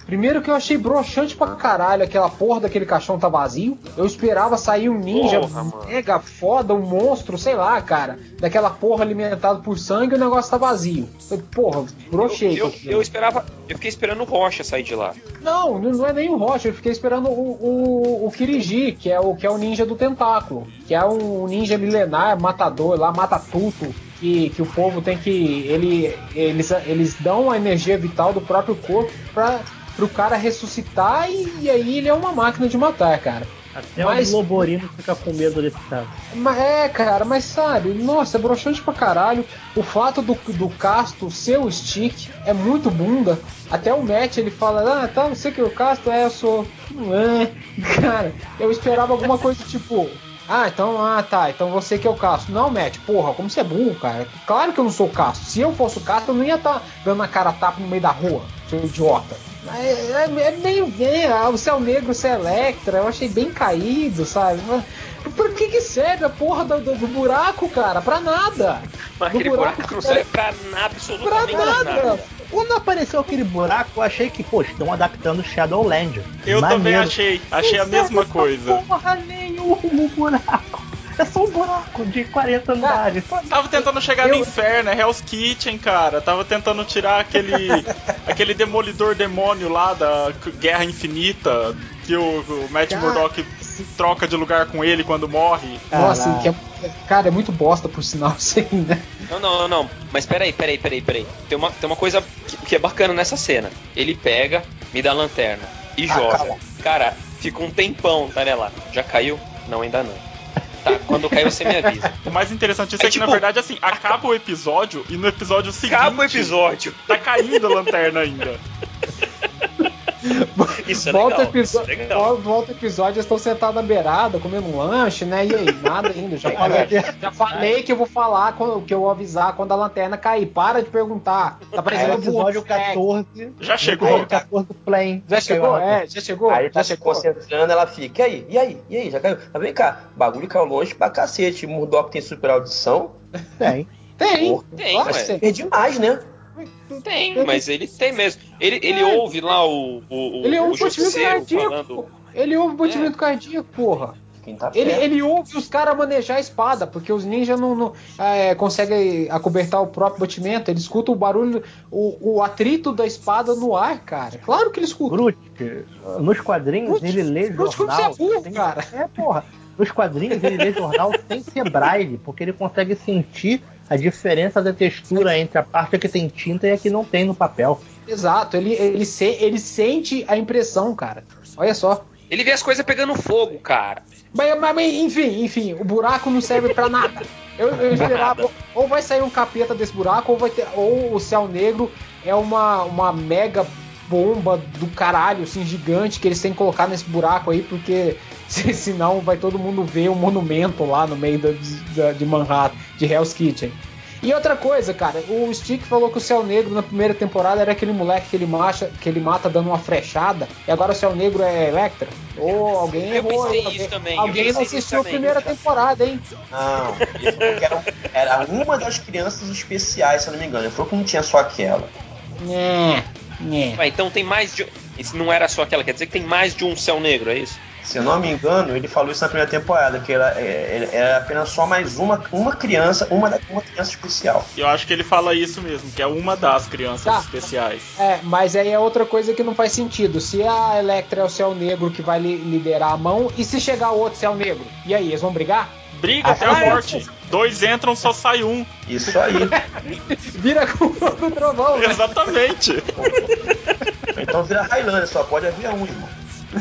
Primeiro que eu achei broxante pra caralho, aquela porra daquele caixão tá vazio. Eu esperava sair um ninja Porra, mega foda, um monstro, sei lá, cara. Daquela porra alimentado por sangue e o negócio tá vazio. Eu, porra, brochei Eu, com eu, aquilo. eu esperava. Eu fiquei esperando o Rocha sair de lá. Não, não é nem o Rocha, eu fiquei esperando o, o, o Kiriji, que é o, que é o ninja do tentáculo. Que é um ninja milenar, matador lá, mata tudo. Que, que o povo tem que. Ele, eles, eles dão a energia vital do próprio corpo pra, pro cara ressuscitar e, e aí ele é uma máquina de matar, cara. Até Mas- o Loborino fica com medo desse cara. Mas é, cara, mas sabe, nossa, é broxante pra caralho. O fato do, do Casto ser o Stick é muito bunda. Até o Matt ele fala, ah, tá, você que é o Casto? É, eu sou. Não é. Cara, eu esperava alguma coisa tipo. Ah, então, ah, tá, então você que é o Casto. Não, Matt, porra, como você é burro, cara. Claro que eu não sou o Casto. Se eu fosse o Casto, eu não ia estar dando a cara a tapa no meio da rua, seu idiota. É, é, é meio bem, ah, o Céu Negro, o Céu Electra, eu achei bem caído, sabe? Mas por que que serve a porra do, do, do buraco, cara? Pra nada. Mas Do aquele buraco, não serve pra nada, Pra absolutamente nada. nada. Quando apareceu aquele buraco, eu achei que, pô, estão adaptando Shadowland. Eu Maneiro. também achei, achei a Não mesma serve coisa. pra porra nenhuma o buraco. É só um buraco de quarenta andares. Tava tentando chegar Eu- no inferno, é Hell's Kitchen, cara. Tava tentando tirar aquele aquele demolidor demônio lá da Guerra Infinita, que o, o Matt Cara, Murdock troca de lugar com ele quando morre. Nossa, Caralho. que é, cara, é muito bosta por sinal isso aí, né? Não, não, não, não. Mas peraí, peraí, peraí, peraí. Tem uma, tem uma coisa que, que é bacana nessa cena. Ele pega, me dá a lanterna e Ah, joga. calma. Cara, fica um tempão, tá, né, lá. Já caiu? Não, ainda não. Tá, quando cair você me avisa. O mais interessante disso É é, que, tipo- na verdade, assim, acaba o episódio e no episódio seguinte Acaba o episódio. tá caindo a lanterna ainda. Isso é volta, legal. Isso é episódio, legal. volta, volta episódio, eles estão sentados na beirada, comendo um lanche, né? E aí, nada ainda. Já falei, já falei que eu vou falar, quando- que eu vou avisar quando a lanterna cair. Para de perguntar. Tá Aí, parecendo no episódio bonus track. catorze. Já no chegou. episódio catorze do Plane. Já chegou? É, já chegou? Aí ele tá Já se chegou? concentrando, ela fica, e aí, e aí, e aí, já caiu? Mas vem cá, o bagulho caiu longe pra cacete. O Murdock tem super audição, Tem. Tem. Porra, tem, Claro ué. que tem. é demais, né? Tem, mas ele tem mesmo. Ele, ele É. ouve lá o, o, Ele o, ouve o o batimento justiceiro cardíaco. falando. Ele ouve o batimento É. cardíaco, porra. Quem tá Ele, perto. ele ouve os caras manejar a espada, porque os ninjas não, não é, conseguem acobertar o próprio batimento. Ele escuta o barulho, o, o atrito da espada no ar, cara. Claro que ele escuta. Groot, nos quadrinhos, Groot, ele lê Groot, como jornal. você é burro, sem- cara. É, porra. Nos quadrinhos, ele lê jornal sem ser braille, porque ele consegue sentir a diferença da textura entre a parte que tem tinta e a que não tem no papel. Exato, ele, ele, se, ele sente a impressão, cara. Olha só. Ele vê as coisas pegando fogo, cara. Mas, mas, mas, enfim, enfim, o buraco não serve pra nada. Eu, eu esperava, ou, ou vai sair um capeta desse buraco, ou vai ter, ou o céu negro é uma, uma mega bomba do caralho, assim, gigante, que eles têm que colocar nesse buraco aí, porque se- senão vai todo mundo ver um monumento lá no meio da, da- de Manhattan, de Hell's Kitchen. E outra coisa, cara, o Stick falou que o Céu Negro na primeira temporada era aquele moleque que ele, macha, que ele mata dando uma flechada, e agora o Céu Negro é Electra? Ou alguém Eu errou pensei aí, isso alguém, também, eu alguém pensei não nisso assistiu a também. primeira temporada, hein? Não, ele falou que era, era uma das crianças especiais, se eu não me engano. Ele falou que não tinha só aquela. É, é. Ué, então tem mais de. Isso não era só aquela, quer dizer que tem mais de um céu negro, é isso? Se eu não me engano, ele falou isso na primeira temporada, que era, é, era apenas só mais uma, uma criança, uma, da- uma criança especial. Eu acho que ele fala isso mesmo, que é uma das crianças Tá. especiais. É, mas aí é outra coisa que não faz sentido. Se a Electra é o Céu Negro que vai li- liderar a mão, e se chegar outro Céu Negro? E aí, eles vão brigar? Briga até a morte. Dois entram, só sai um. Isso aí. Vira com o do trovão, né? Exatamente. Então vira Highlander, só pode haver um, irmão.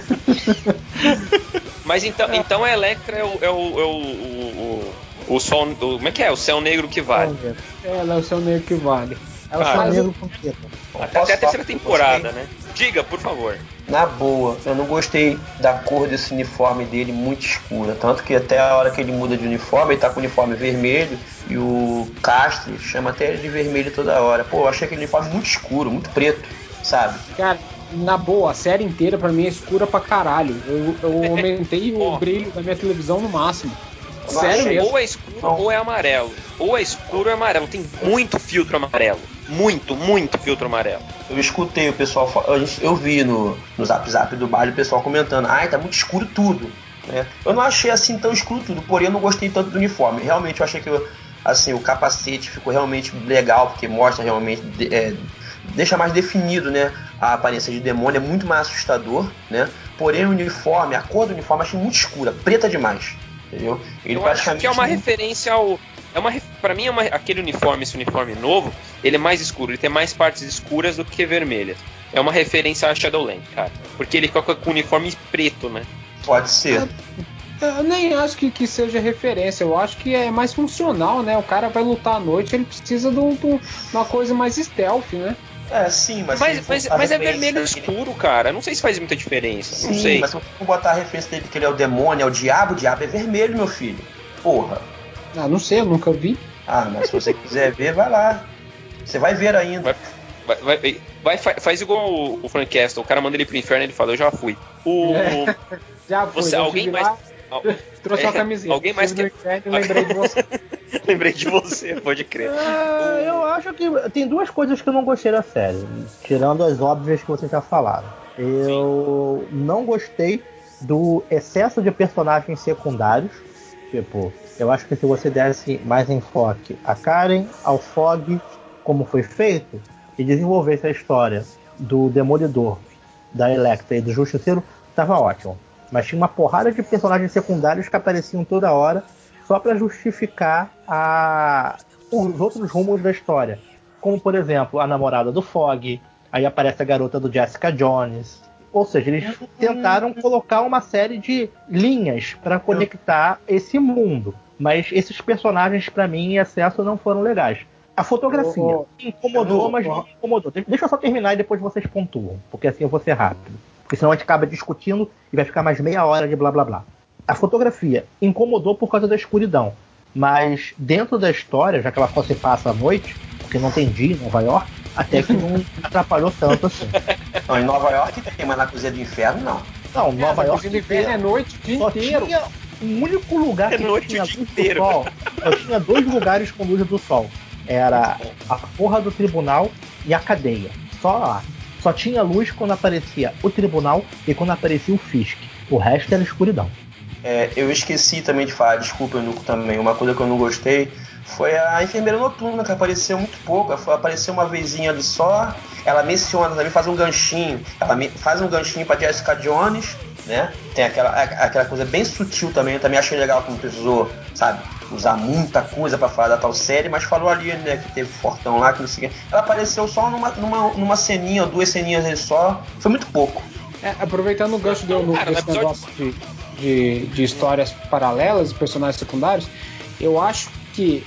Mas então, então a Electra é o. É o, é o, o, o, o sol. O, como é que é? O céu negro que vale. É, ela é o Céu Negro que vale. É o Ah, Céu mas Negro o- com teta. Até, até a terceira temporada, né? Diga, por favor. Na boa, eu não gostei da cor desse uniforme dele muito escura. Tanto que até a hora que ele muda de uniforme, ele tá com o uniforme vermelho e o Castro chama até ele de vermelho toda hora. Pô, eu achei aquele uniforme muito escuro, muito preto, sabe? Cara, na boa, a série inteira pra mim é escura pra caralho. Eu, eu aumentei o Ó. brilho da minha televisão no máximo. Eu Sério achei- mesmo. Ou é escuro Não. ou é amarelo. Ou é escuro ou é amarelo. Tem muito filtro amarelo. Muito, muito filtro amarelo. Eu escutei o pessoal, eu vi no, no Zap Zap do baile o pessoal comentando, ai, tá muito escuro tudo. Né? Eu não achei assim tão escuro tudo, porém eu não gostei tanto do uniforme. Realmente eu achei que assim, o capacete ficou realmente legal, porque mostra realmente, é, deixa mais definido, né, a aparência de demônio, é muito mais assustador, né? Porém o uniforme, a cor do uniforme eu achei muito escura, preta demais. Entendeu? Ele eu acho que é uma referência ao... É uma, pra mim, é uma, aquele uniforme, esse uniforme novo, ele é mais escuro, ele tem mais partes escuras do que vermelhas. É uma referência a Shadowland, cara. Porque ele fica com o uniforme preto, né? Pode ser. Eu, eu nem acho que, que seja referência, eu acho que é mais funcional, né? O cara vai lutar à noite, ele precisa de, um, de uma coisa mais stealth, né? É, sim, mas... Mas, mas, mas é vermelho dele... escuro, cara. Não sei se faz muita diferença. Sim, não sei. mas se eu for botar a referência dele que ele é o demônio, é o diabo, o diabo é vermelho, meu filho. Porra. Ah, não sei, eu nunca vi. Ah, mas se você quiser ver, vai lá. Você vai ver ainda. Vai, vai, vai, vai faz igual o, o Frank Castle. O cara manda ele pro inferno e ele fala, eu já fui. O... É, já fui. Você, alguém mais... Lá, trouxe uma camiseta. Alguém mais quer... inferno, lembrei de você. Lembrei de você, pode crer. Ah, eu acho que tem duas coisas que eu não gostei da série, tirando as óbvias que vocês já falaram. Eu Sim. não gostei do excesso de personagens secundários. Tipo, eu acho que se você desse mais enfoque a Karen, ao Fog, como foi feito, e desenvolvesse a história do Demolidor, da Elektra e do Justiceiro, tava ótimo. Mas tinha uma porrada de personagens secundários que apareciam toda hora só para justificar a... os outros rumos da história. Como, por exemplo, a namorada do Fog, aí aparece a garota do Jessica Jones. Ou seja, eles tentaram colocar uma série de linhas para conectar esse mundo. Mas esses personagens, para mim, em excesso, não foram legais. A fotografia oh, oh, incomodou, oh, mas oh. não incomodou. Deixa eu só terminar e depois vocês pontuam, porque assim eu vou ser rápido. Porque senão a gente acaba discutindo e vai ficar mais meia hora de blá blá blá. A fotografia incomodou por causa da escuridão. Mas dentro da história, já que ela só se passa à noite, porque não tem dia em Nova York, até que não atrapalhou tanto assim. Não, em Nova York tem, mas na Cozinha do Inferno não. Não, Nova é, York do Inferno é noite o dia só inteiro. Tinha o único lugar é que noite tinha o dia luz inteiro. do sol. Só tinha dois lugares com luz do sol. Era a porra do tribunal e a cadeia. Só lá. Só tinha luz quando aparecia o tribunal e quando aparecia o Fisk. O resto era escuridão. É, eu esqueci também de falar, desculpa, Nuco, também. Uma coisa que eu não gostei foi a enfermeira noturna, que apareceu muito pouco. Apareceu uma vezinha ali só. Ela menciona também, faz um ganchinho. Ela faz um ganchinho pra Jessica Jones, né? Tem aquela, aquela coisa bem sutil também. Eu também achei legal que não precisou, sabe, usar muita coisa pra falar da tal série, mas falou ali, né, que teve Fortão lá, que não sei o que. Ela apareceu só numa, numa, numa ceninha, duas ceninhas ali só. Foi muito pouco. É, aproveitando o gancho do Nuco desse episódio... negócio de, de, de histórias paralelas e personagens secundários, eu acho que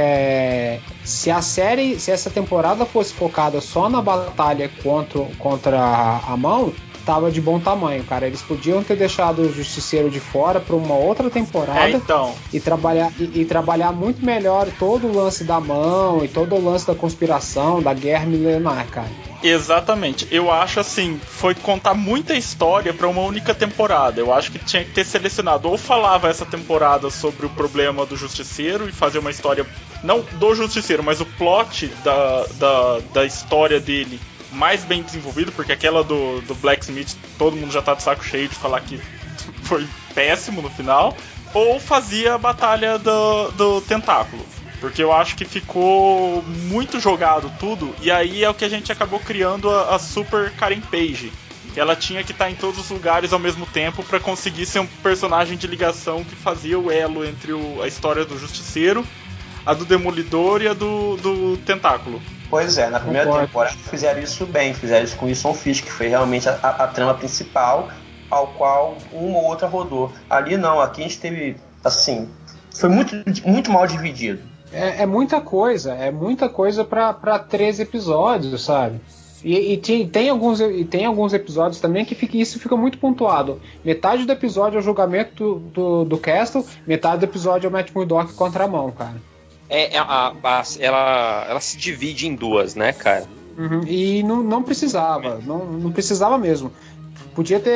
é, se a série, se essa temporada fosse focada só na batalha contra, contra a, a mão, tava de bom tamanho, cara. Eles podiam ter deixado o Justiceiro de fora para uma outra temporada é, então. e, trabalhar, e, e trabalhar muito melhor todo o lance da mão e todo o lance da conspiração, da guerra milenar, cara. Exatamente. Eu acho assim, foi contar muita história para uma única temporada. Eu acho que tinha que ter selecionado ou falava essa temporada sobre o problema do Justiceiro e fazer uma história, não do Justiceiro, mas o plot da, da, da história dele mais bem desenvolvido, porque aquela do, do Blacksmith todo mundo já tá de saco cheio de falar que foi péssimo no final. Ou fazia a batalha do, do Tentáculo. Porque eu acho que ficou muito jogado tudo. E aí é o que a gente acabou criando a, a Super Karen Page. Que ela tinha que estar em todos os lugares ao mesmo tempo para conseguir ser um personagem de ligação que fazia o elo entre o, a história do Justiceiro, a do Demolidor e a do, do Tentáculo. Pois é, na primeira Concordo. temporada fizeram isso bem. Fizeram isso com Wilson Fisk, que foi realmente a, a, a trama principal, ao qual uma ou outra rodou. Ali não, aqui a gente teve, assim, foi muito, muito mal dividido. É, é muita coisa, é muita coisa para treze episódios, sabe? E, e tem, tem, alguns, e tem alguns episódios também que fica, isso fica muito pontuado. Metade do episódio é o julgamento do, do, do Castle, metade do episódio é o Matt Murdock contra a mão, cara. É, a, a, ela, ela se divide em duas, né, cara? Uhum, e não, não precisava, não, não precisava mesmo. Podia ter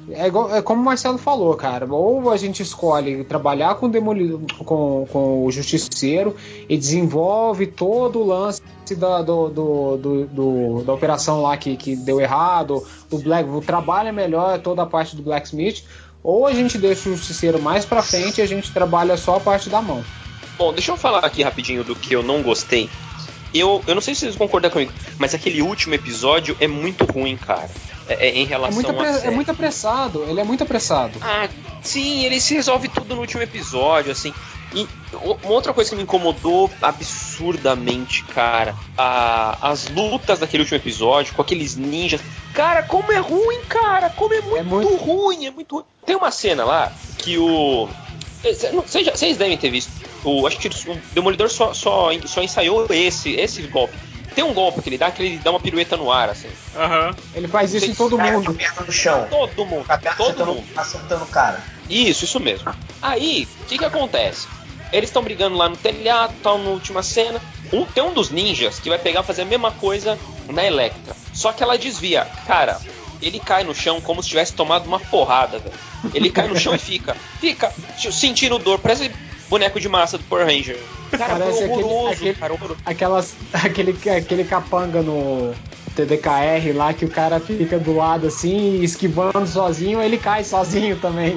É, igual, é como o Marcelo falou, cara. Ou a gente escolhe trabalhar com, demoli- com, com o Justiceiro e desenvolve todo o lance da, do, do, do, do, da operação lá que, que deu errado, o Black, trabalha melhor toda a parte do Blacksmith, ou a gente deixa o Justiceiro mais pra frente e a gente trabalha só a parte da mão. Bom, deixa eu falar aqui rapidinho do que eu não gostei. Eu, eu não sei se vocês concordam comigo, mas aquele último episódio é muito ruim, cara. É, é, em relação é muito, a é muito apressado, ele é muito apressado. Ah, sim, ele se resolve tudo no último episódio, assim. E uma outra coisa que me incomodou absurdamente, cara, a, as lutas daquele último episódio com aqueles ninjas. Cara, como é ruim, cara! Como é muito, é muito... ruim, é muito ruim. Tem uma cena lá que o... Vocês, vocês devem ter visto. O, acho que o Demolidor só, só, só ensaiou esse, esse golpe. Tem um golpe que ele dá que ele dá uma pirueta no ar, assim. Uhum. Ele faz isso em todo mundo. Perna no chão. Todo mundo. Todo mundo. Acertando o cara. Isso, isso mesmo. Aí, o que que acontece? Eles estão brigando lá no telhado, tal, na última cena. Um, tem um dos ninjas que vai pegar e fazer a mesma coisa na Elektra. Só que ela desvia. Cara, ele cai no chão como se tivesse tomado uma porrada, velho. Ele cai no chão e fica, fica sentindo dor. Parece boneco de massa do Power Ranger. Cara, parece horroroso, aquele, cara, horroroso. Aquelas, aquele, aquele capanga no T D K R lá que o cara fica do lado assim, esquivando sozinho, ele cai sozinho também.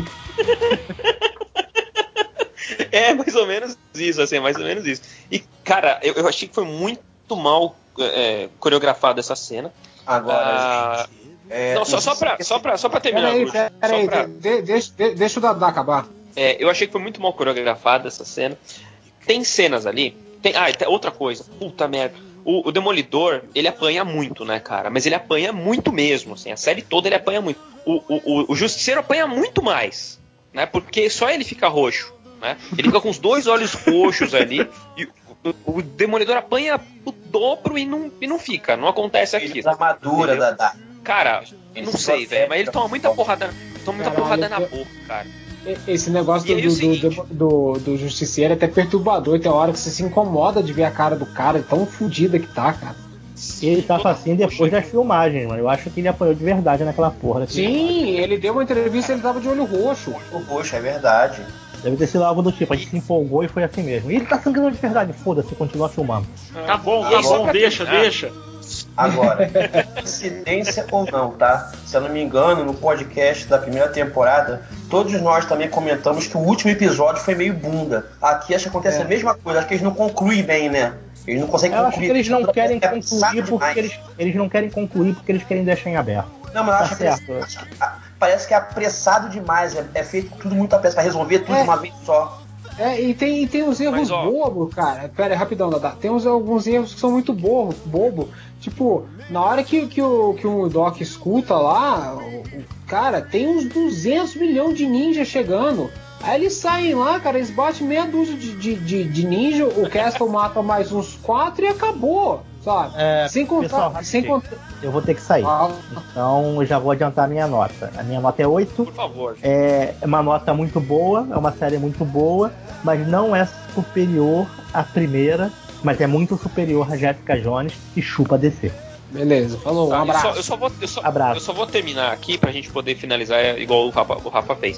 É mais ou menos isso, assim, é mais ou menos isso. E, cara, eu, eu achei que foi muito mal é, coreografada essa cena. Agora, ah, gente... É, não, só, só, pra, só, pra, só pra terminar. Peraí, peraí, pra... de, deixa, de, deixa o Dadá acabar. É, eu achei que foi muito mal coreografada essa cena. Tem cenas ali. Tem, ah, tem outra coisa. Puta merda. O, o Demolidor, ele apanha muito, né, cara? Mas ele apanha muito mesmo, assim. A série toda ele apanha muito. O, o, o Justiceiro apanha muito mais, né? Porque só ele fica roxo, né? Ele fica com os dois olhos roxos ali. E o, o Demolidor apanha o dobro e não, e não fica. Não acontece aqui. A armadura da, da... Cara, não sei, velho. Mas ele toma muita porrada, toma muita Caralho, porrada na eu... boca, cara. Esse negócio do, do, do, do, do Justiceiro é até perturbador. Tem hora que você se incomoda de ver a cara do cara, tão fodida que tá, cara. Ele tava assim depois das filmagens, mano. Eu acho que ele apanhou de verdade naquela porra. Sim, ele deu uma entrevista e ele tava de olho roxo. Olho roxo, é verdade. Deve ter sido algo do tipo, a gente se empolgou e foi assim mesmo. E ele tá sangrando de verdade, foda-se, continua filmando. Tá bom, tá bom, deixa, deixa. Agora, coincidência ou não, tá? Se eu não me engano, no podcast da primeira temporada, todos nós também comentamos que o último episódio foi meio bunda. Aqui acho que acontece é. a mesma coisa, acho que eles não concluem bem, né? Eles não conseguem eu concluir. Acho que eles não querem é concluir porque eles, eles não querem concluir porque eles querem deixar em aberto. Não, mas tá acho, certo. que, acho que parece que é apressado demais, é, é feito tudo muito apressado, pra resolver tudo é. de uma vez só. É, e tem, e tem uns erros Mas, bobos, cara. Pera aí, rapidão, Dada. Tem uns, alguns erros que são muito bobo, bobo. Tipo, na hora que, que, o, que o Doc escuta lá, o, o, cara, tem uns duzentos milhões de ninjas chegando. Aí eles saem lá, cara, eles batem meia dúzia de, de, de, de ninja, o Castle mata mais uns quatro e acabou, sabe? É, sem contar... pessoal, sem contar... Eu vou ter que sair. Ah. Então eu já vou adiantar a minha nota. A minha nota é oito. Por favor. É uma nota muito boa, é uma série muito boa, mas não é superior à primeira, mas é muito superior a Jessica Jones e chupa D C. Beleza, falou, um abraço. Eu só, eu só, vou, eu só, abraço. Eu só vou terminar aqui pra gente poder finalizar igual o Rafa, o Rafa fez.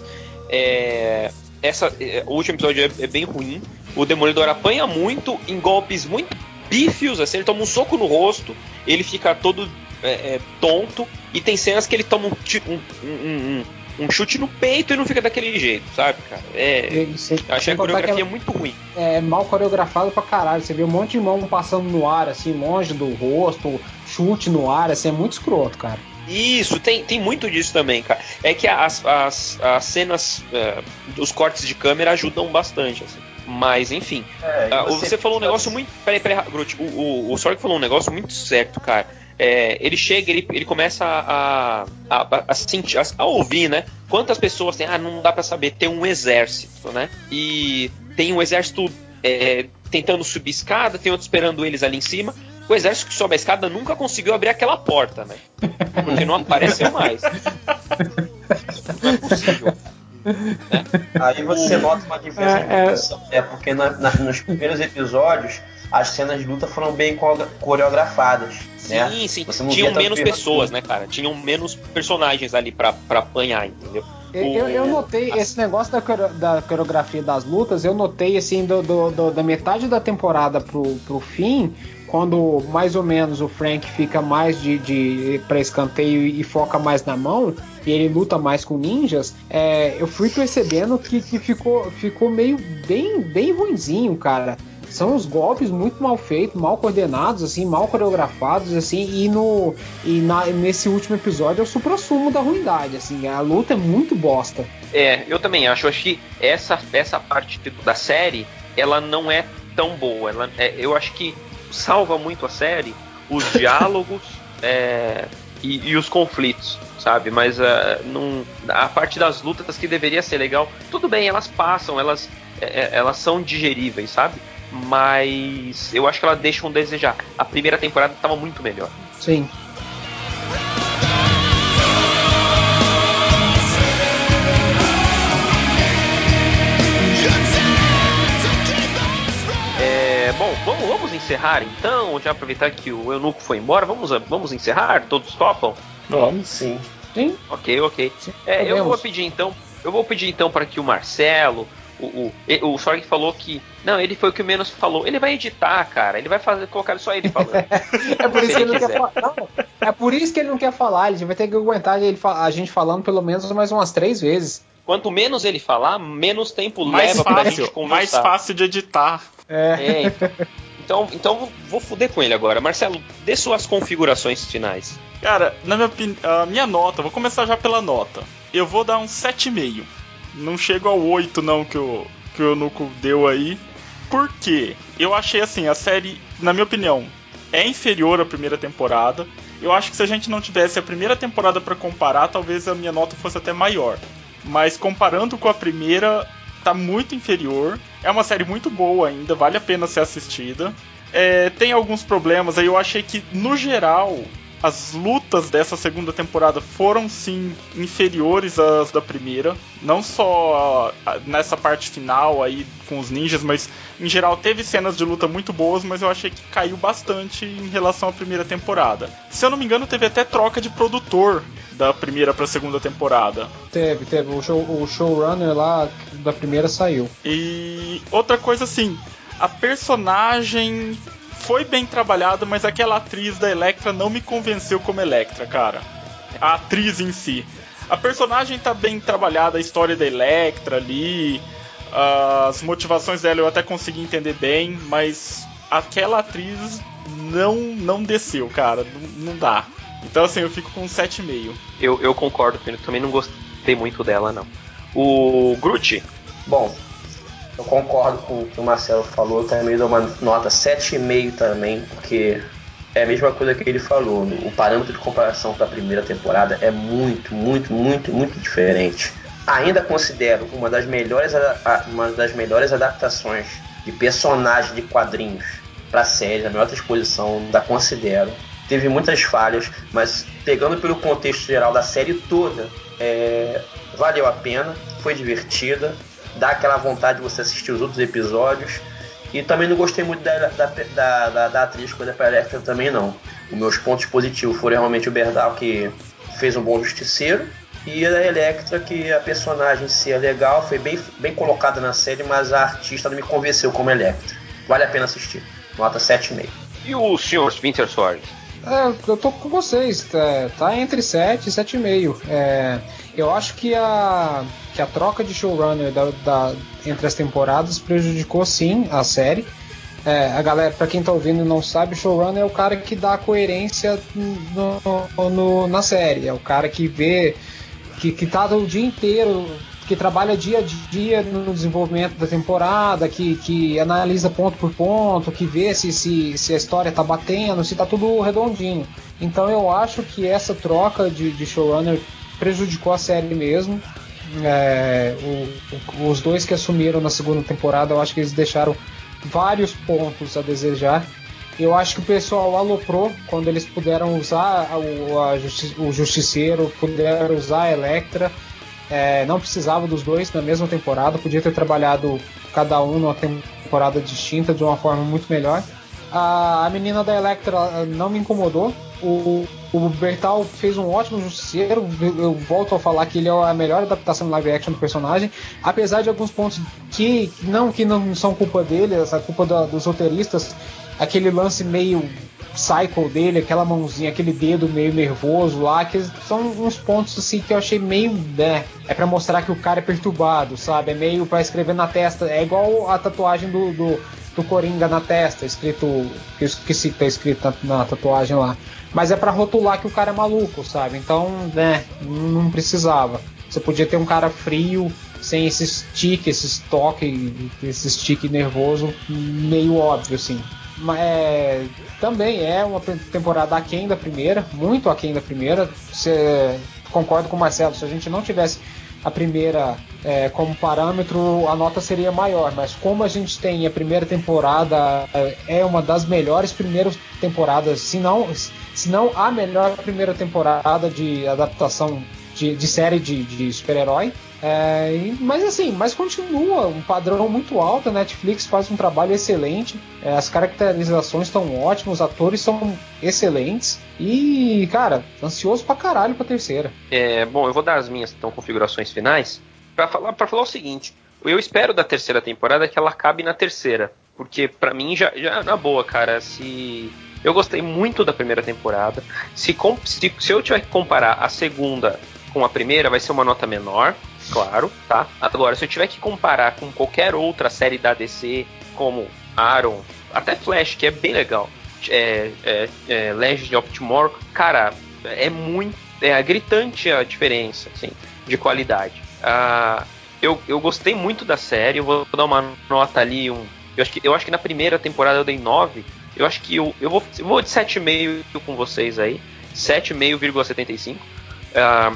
É, essa, é, o último episódio é, é bem ruim. O Demolidor apanha muito em golpes muito pífios, assim, ele toma um soco no rosto, ele fica todo é, é, tonto, e tem cenas que ele toma um, um, um, um chute no peito e não fica daquele jeito, sabe, cara? É, Sei, eu achei a coreografia é, muito ruim. É mal coreografado pra caralho. Você vê um monte de mão passando no ar, assim, longe do rosto, chute no ar, assim, é muito escroto, cara. Isso, tem, tem muito disso também, cara. É que as, as, as cenas, é, os cortes de câmera ajudam bastante, assim. Mas, enfim. É, uh, você... você falou um negócio muito. Peraí, peraí, Groot. O, o, o Sorg falou um negócio muito certo, cara. É, ele chega, ele, ele começa a, a, a, a, sentir, a, a ouvir, né? Quantas pessoas tem? Ah, não dá pra saber. Tem um exército, né? E tem um exército é, tentando subir escada, tem outro esperando eles ali em cima. O exército que sobe a escada nunca conseguiu abrir aquela porta, né? Porque não apareceu mais. Não é possível. Né? Aí você nota uma diferença é, é... é porque na, na, nos primeiros episódios as cenas de luta foram bem coreografadas. Sim, né? sim. Você não Tinham via tanto menos erro pessoas, assim. né, cara? Tinham menos personagens ali pra, pra apanhar, entendeu? Eu, eu notei As- esse negócio da, coreo- da coreografia das lutas, eu notei assim do, do- do- da metade da temporada pro, pro fim, quando mais ou menos o Frank fica mais de, de para escanteio e foca mais na mão, e ele luta mais com ninjas, é, eu fui percebendo que, que ficou, ficou meio bem, bem ruinzinho, cara. São os golpes muito mal feitos, mal coordenados, assim, mal coreografados, assim, e no e na- nesse último episódio é o suprassumo da ruindade, assim, a luta é muito bosta. É, eu também acho. Acho que essa, essa parte da série, ela não é tão boa. Ela, é, eu acho que salva muito a série os diálogos é, e, e os conflitos, sabe? Mas uh, não, a parte das lutas que deveria ser legal, tudo bem, elas passam, elas, é, elas são digeríveis, sabe? Mas eu acho que elas deixam a desejar. A primeira temporada estava muito melhor. Sim. É, bom, vamos, vamos encerrar então, já aproveitar que o Eunuco foi embora, vamos, vamos encerrar? Todos topam? Vamos sim. Sim. Ok, ok. Sim, É, eu podemos. vou pedir então, eu vou pedir então para que o Marcelo, o, o, e- o Sorg falou que não, ele foi o que o menos falou. Ele vai editar, cara. Ele vai fazer colocar só ele falando. É por isso Se que ele ele não quer quiser. falar. Não, é por isso que ele não quer falar. Ele vai ter que aguentar ele, fa- a gente falando pelo menos mais umas três vezes. Quanto menos ele falar, menos tempo Mais leva pra gente fácil, conversar. mais fácil de editar. É, então. Então, então vou fuder com ele agora. Marcelo, dê suas configurações finais. Cara, na minha, opini- a minha nota, vou começar já pela nota. Eu vou dar um sete vírgula cinco. Não chego ao oito não que o, que o Eunuco deu aí. Por quê? Eu achei assim, a série, na minha opinião, é inferior à primeira temporada. Eu acho que se a gente não tivesse a primeira temporada pra comparar, talvez a minha nota fosse até maior. Mas comparando com a primeira, tá muito inferior. É uma série muito boa ainda, vale a pena ser assistida. É, tem alguns problemas aí, eu achei que, no geral, as lutas dessa segunda temporada foram sim inferiores às da primeira. Não só ah, nessa parte final aí com os ninjas, mas em geral teve cenas de luta muito boas, mas eu achei que caiu bastante em relação à primeira temporada. Se eu não me engano, teve até troca de produtor da primeira pra segunda temporada. Teve, teve. O, show, o showrunner lá da primeira saiu. E outra coisa assim, a personagem foi bem trabalhada, mas aquela atriz da Elektra não me convenceu como Elektra, cara. A atriz em si. A personagem tá bem trabalhada, a história da Elektra ali, as motivações dela eu até consegui entender bem, mas aquela atriz não, não desceu, cara. Não, não dá. Então assim, eu fico com um sete vírgula cinco. Eu, eu concordo com ele, também não gostei muito dela, não. O Groot, Bom, eu concordo com o que o Marcelo falou, eu também dou uma nota sete vírgula cinco também, porque é a mesma coisa que ele falou. O parâmetro de comparação para a primeira temporada é muito, muito, muito, muito diferente. Ainda considero uma das melhores, uma das melhores adaptações de personagem de quadrinhos para a série, a melhor transposição, ainda considero. Teve muitas falhas, mas pegando pelo contexto geral da série toda, é, valeu a pena, foi divertida, dá aquela vontade de você assistir os outros episódios. E também não gostei muito da, da, da, da, da atriz coisa para Electra também não. Os meus pontos positivos foram realmente o Berdal, que fez um bom justiceiro, e a Electra, que a personagem em si é legal, foi bem, bem colocada na série, mas a artista não me convenceu como Electra. Vale a pena assistir. Nota sete vírgula cinco. e o senhor Winter Sword? É, eu tô com vocês, tá, tá entre sete e sete vírgula cinco. É, eu acho que a, que a troca de showrunner da, da, entre as temporadas prejudicou sim a série. É, a galera, pra quem tá ouvindo e não sabe, o showrunner é o cara que dá coerência no, no, na série, é o cara que vê, que, que tá o dia inteiro, que trabalha dia a dia no desenvolvimento da temporada, que, que analisa ponto por ponto, que vê se, se, se a história tá batendo, se tá tudo redondinho. Então eu acho que essa troca de, de showrunner prejudicou a série mesmo. É, o, o, os dois que assumiram na segunda temporada, eu acho que eles deixaram vários pontos a desejar. Eu acho que o pessoal aloprou quando eles puderam usar o, a justi- o Justiceiro, puderam usar a Elektra. É, não precisava dos dois na mesma temporada, podia ter trabalhado cada um numa temporada distinta de uma forma muito melhor. A, a menina da Electra não me incomodou. O, o Bertal fez um ótimo Justiceiro. Eu volto a falar que ele é a melhor adaptação live action do personagem, apesar de alguns pontos que não, que não são culpa dele, essa culpa da, dos roteiristas, aquele lance meio cycle dele, aquela mãozinha, aquele dedo meio nervoso lá, que são uns pontos assim que eu achei meio, né, é pra mostrar que o cara é perturbado, sabe, é meio pra escrever na testa, é igual a tatuagem do, do, do Coringa na testa, escrito, que eu esqueci que tá escrito na, na tatuagem lá, mas é pra rotular que o cara é maluco, sabe, então, né, não precisava, você podia ter um cara frio, sem esse tique, esse toque, esse tique nervoso, meio óbvio, assim. Mas é, também é uma temporada aquém da primeira, muito aquém da primeira. Cê, concordo com o Marcelo, se a gente não tivesse a primeira é, como parâmetro, a nota seria maior. Mas como a gente tem a primeira temporada, é uma das melhores primeiras temporadas, se não, se não a melhor primeira temporada de adaptação de, de série de, de super-herói. É, mas assim, mas continua um padrão muito alto. A Netflix faz um trabalho excelente, é, as caracterizações estão ótimas, os atores são excelentes e, cara, ansioso pra caralho pra terceira. É, bom, eu vou dar as minhas então configurações finais pra falar, pra falar o seguinte: eu espero da terceira temporada que ela acabe na terceira, porque pra mim já, já na boa, cara, se eu gostei muito da primeira temporada, se, se, se eu tiver que comparar a segunda com a primeira, vai ser uma nota menor, claro, tá? Agora, se eu tiver que comparar com qualquer outra série da D C, como Arrow, até Flash, que é bem legal, é, é, é, Legend of Tomorrow, cara, é muito, é gritante a diferença, assim, de qualidade. Ah, eu, eu gostei muito da série, eu vou dar uma nota ali, um, eu, acho que, eu acho que na primeira temporada eu dei nove, eu acho que eu, eu, vou, eu vou de sete vírgula cinco com vocês aí, sete vírgula setenta e cinco. Ah,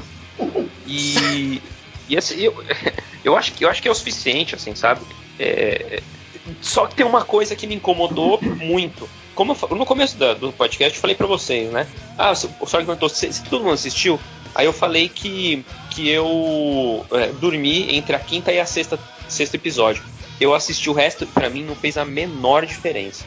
e, e assim, eu, eu, acho que, eu acho que é o suficiente, assim, sabe? É, só que tem uma coisa que me incomodou muito. Como eu, no começo da, do podcast eu falei pra vocês, né? Ah, o Sorg perguntou se, se todo mundo assistiu. Aí eu falei que, que eu é, dormi entre a quinta e a sexta sexto episódio. Eu assisti o resto, pra mim não fez a menor diferença.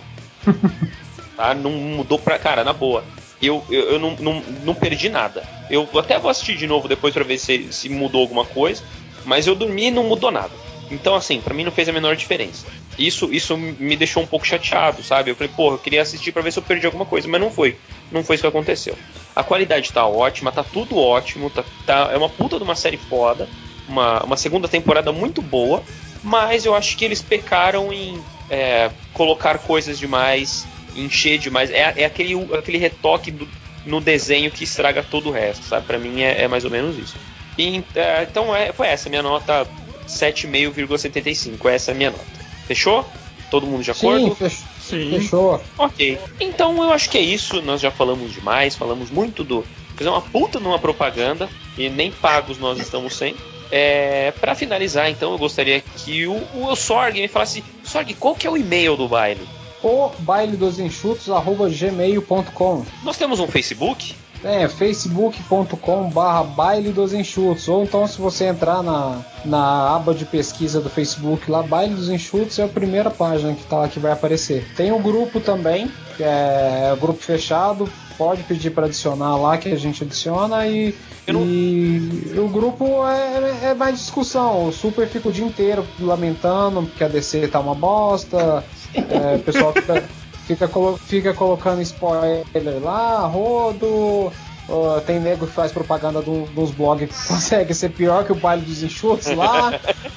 Tá? Não mudou pra... Cara, na boa. Eu, eu, eu não, não, não perdi nada. Eu até vou assistir de novo depois pra ver se, se mudou alguma coisa. Mas eu dormi e não mudou nada. Então, assim, pra mim não fez a menor diferença. Isso, isso me deixou um pouco chateado, sabe? Eu falei, porra, eu queria assistir pra ver se eu perdi alguma coisa. Mas não foi. Não foi isso que aconteceu. A qualidade tá ótima, tá tudo ótimo. Tá, tá, é uma puta de uma série foda. Uma, uma segunda temporada muito boa. Mas eu acho que eles pecaram em é, colocar coisas demais, encher demais. É, é aquele, aquele retoque do, no desenho que estraga todo o resto, sabe? Pra mim é, é mais ou menos isso. E, é, então é, foi essa minha nota, sete vírgula setenta e cinco. Essa é a minha nota. Fechou? Todo mundo de acordo? Sim, fechou. Sim. Fechou. Ok. Então eu acho que é isso. Nós já falamos demais, falamos muito do... Fizer uma puta numa propaganda, e nem pagos nós estamos sem. É, para finalizar, então, eu gostaria que o, o Sorg me falasse: Sorg, qual que é o e-mail do baile? O baile dos enxutos arroba gmail ponto com. Nós temos um Facebook? É, facebook ponto com barra baile dos enxutos. Ou então, se você entrar na, na aba de pesquisa do Facebook lá, Baile dos Enxutos é a primeira página que, tá, que vai aparecer. Tem o grupo também, que é o grupo fechado. Pode pedir para adicionar lá que a gente adiciona e, não... e o grupo é, é mais discussão. O Super fica o dia inteiro lamentando porque a D C tá uma bosta. É, o pessoal fica, fica, colo- fica colocando spoiler lá, rodo. Uh, tem nego que faz propaganda de dos blogs que consegue ser pior que o Baile dos Enxutos lá.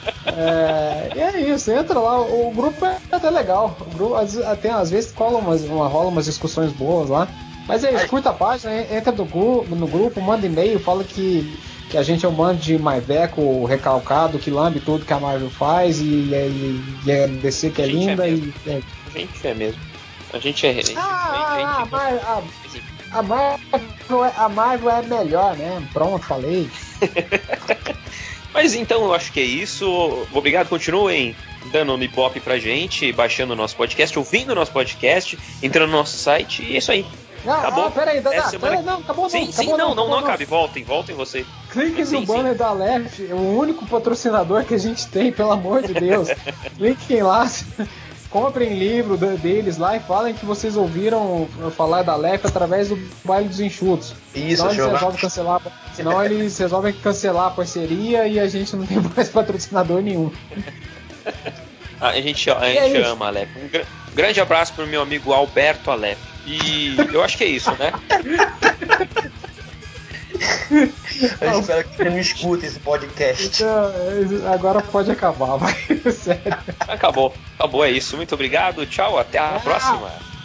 É, e é isso, entra lá. O grupo é até legal. O grupo, até, às vezes cola umas, uma, rola umas discussões boas lá. Mas é isso, curta a página, entra no grupo, no grupo, manda e-mail, fala que, que a gente é um bando de marveco recalcado, que lambe tudo que a Marvel faz e, e, e é D C que é linda. É e, é... A gente é mesmo. A gente é. A gente, ah, a gente, ah, a, a, a, Marvel é, a Marvel é melhor mesmo. Pronto, falei. Mas então eu acho que é isso. Obrigado, continuem dando um ibope pra gente, baixando o nosso podcast, ouvindo o nosso podcast, entrando no nosso site e é isso aí. Ah, acabou. Ah, peraí, Dada, Essa semana... peraí, não, acabou não. Sim, acabou sim, não, não, acabou não, acabe. Voltem, voltem você. Clique sim, no banner sim. da Left, é o único patrocinador que a gente tem, pelo amor de Deus. Cliquem lá. comprem livro deles lá e falem que vocês ouviram falar da Alep através do Baile dos Enxutos. Isso, senão eles jogar. resolvem cancelar, senão eles resolvem cancelar a parceria e a gente não tem mais patrocinador nenhum. A gente, a gente é ama a Alep. Um gr- grande abraço pro meu amigo Alberto Alep. E eu acho que é isso, né? Eu espero que ele não escute esse podcast. Então, agora pode acabar, vai. Sério. Acabou. Acabou, é isso. Muito obrigado. Tchau, até a Ah. próxima.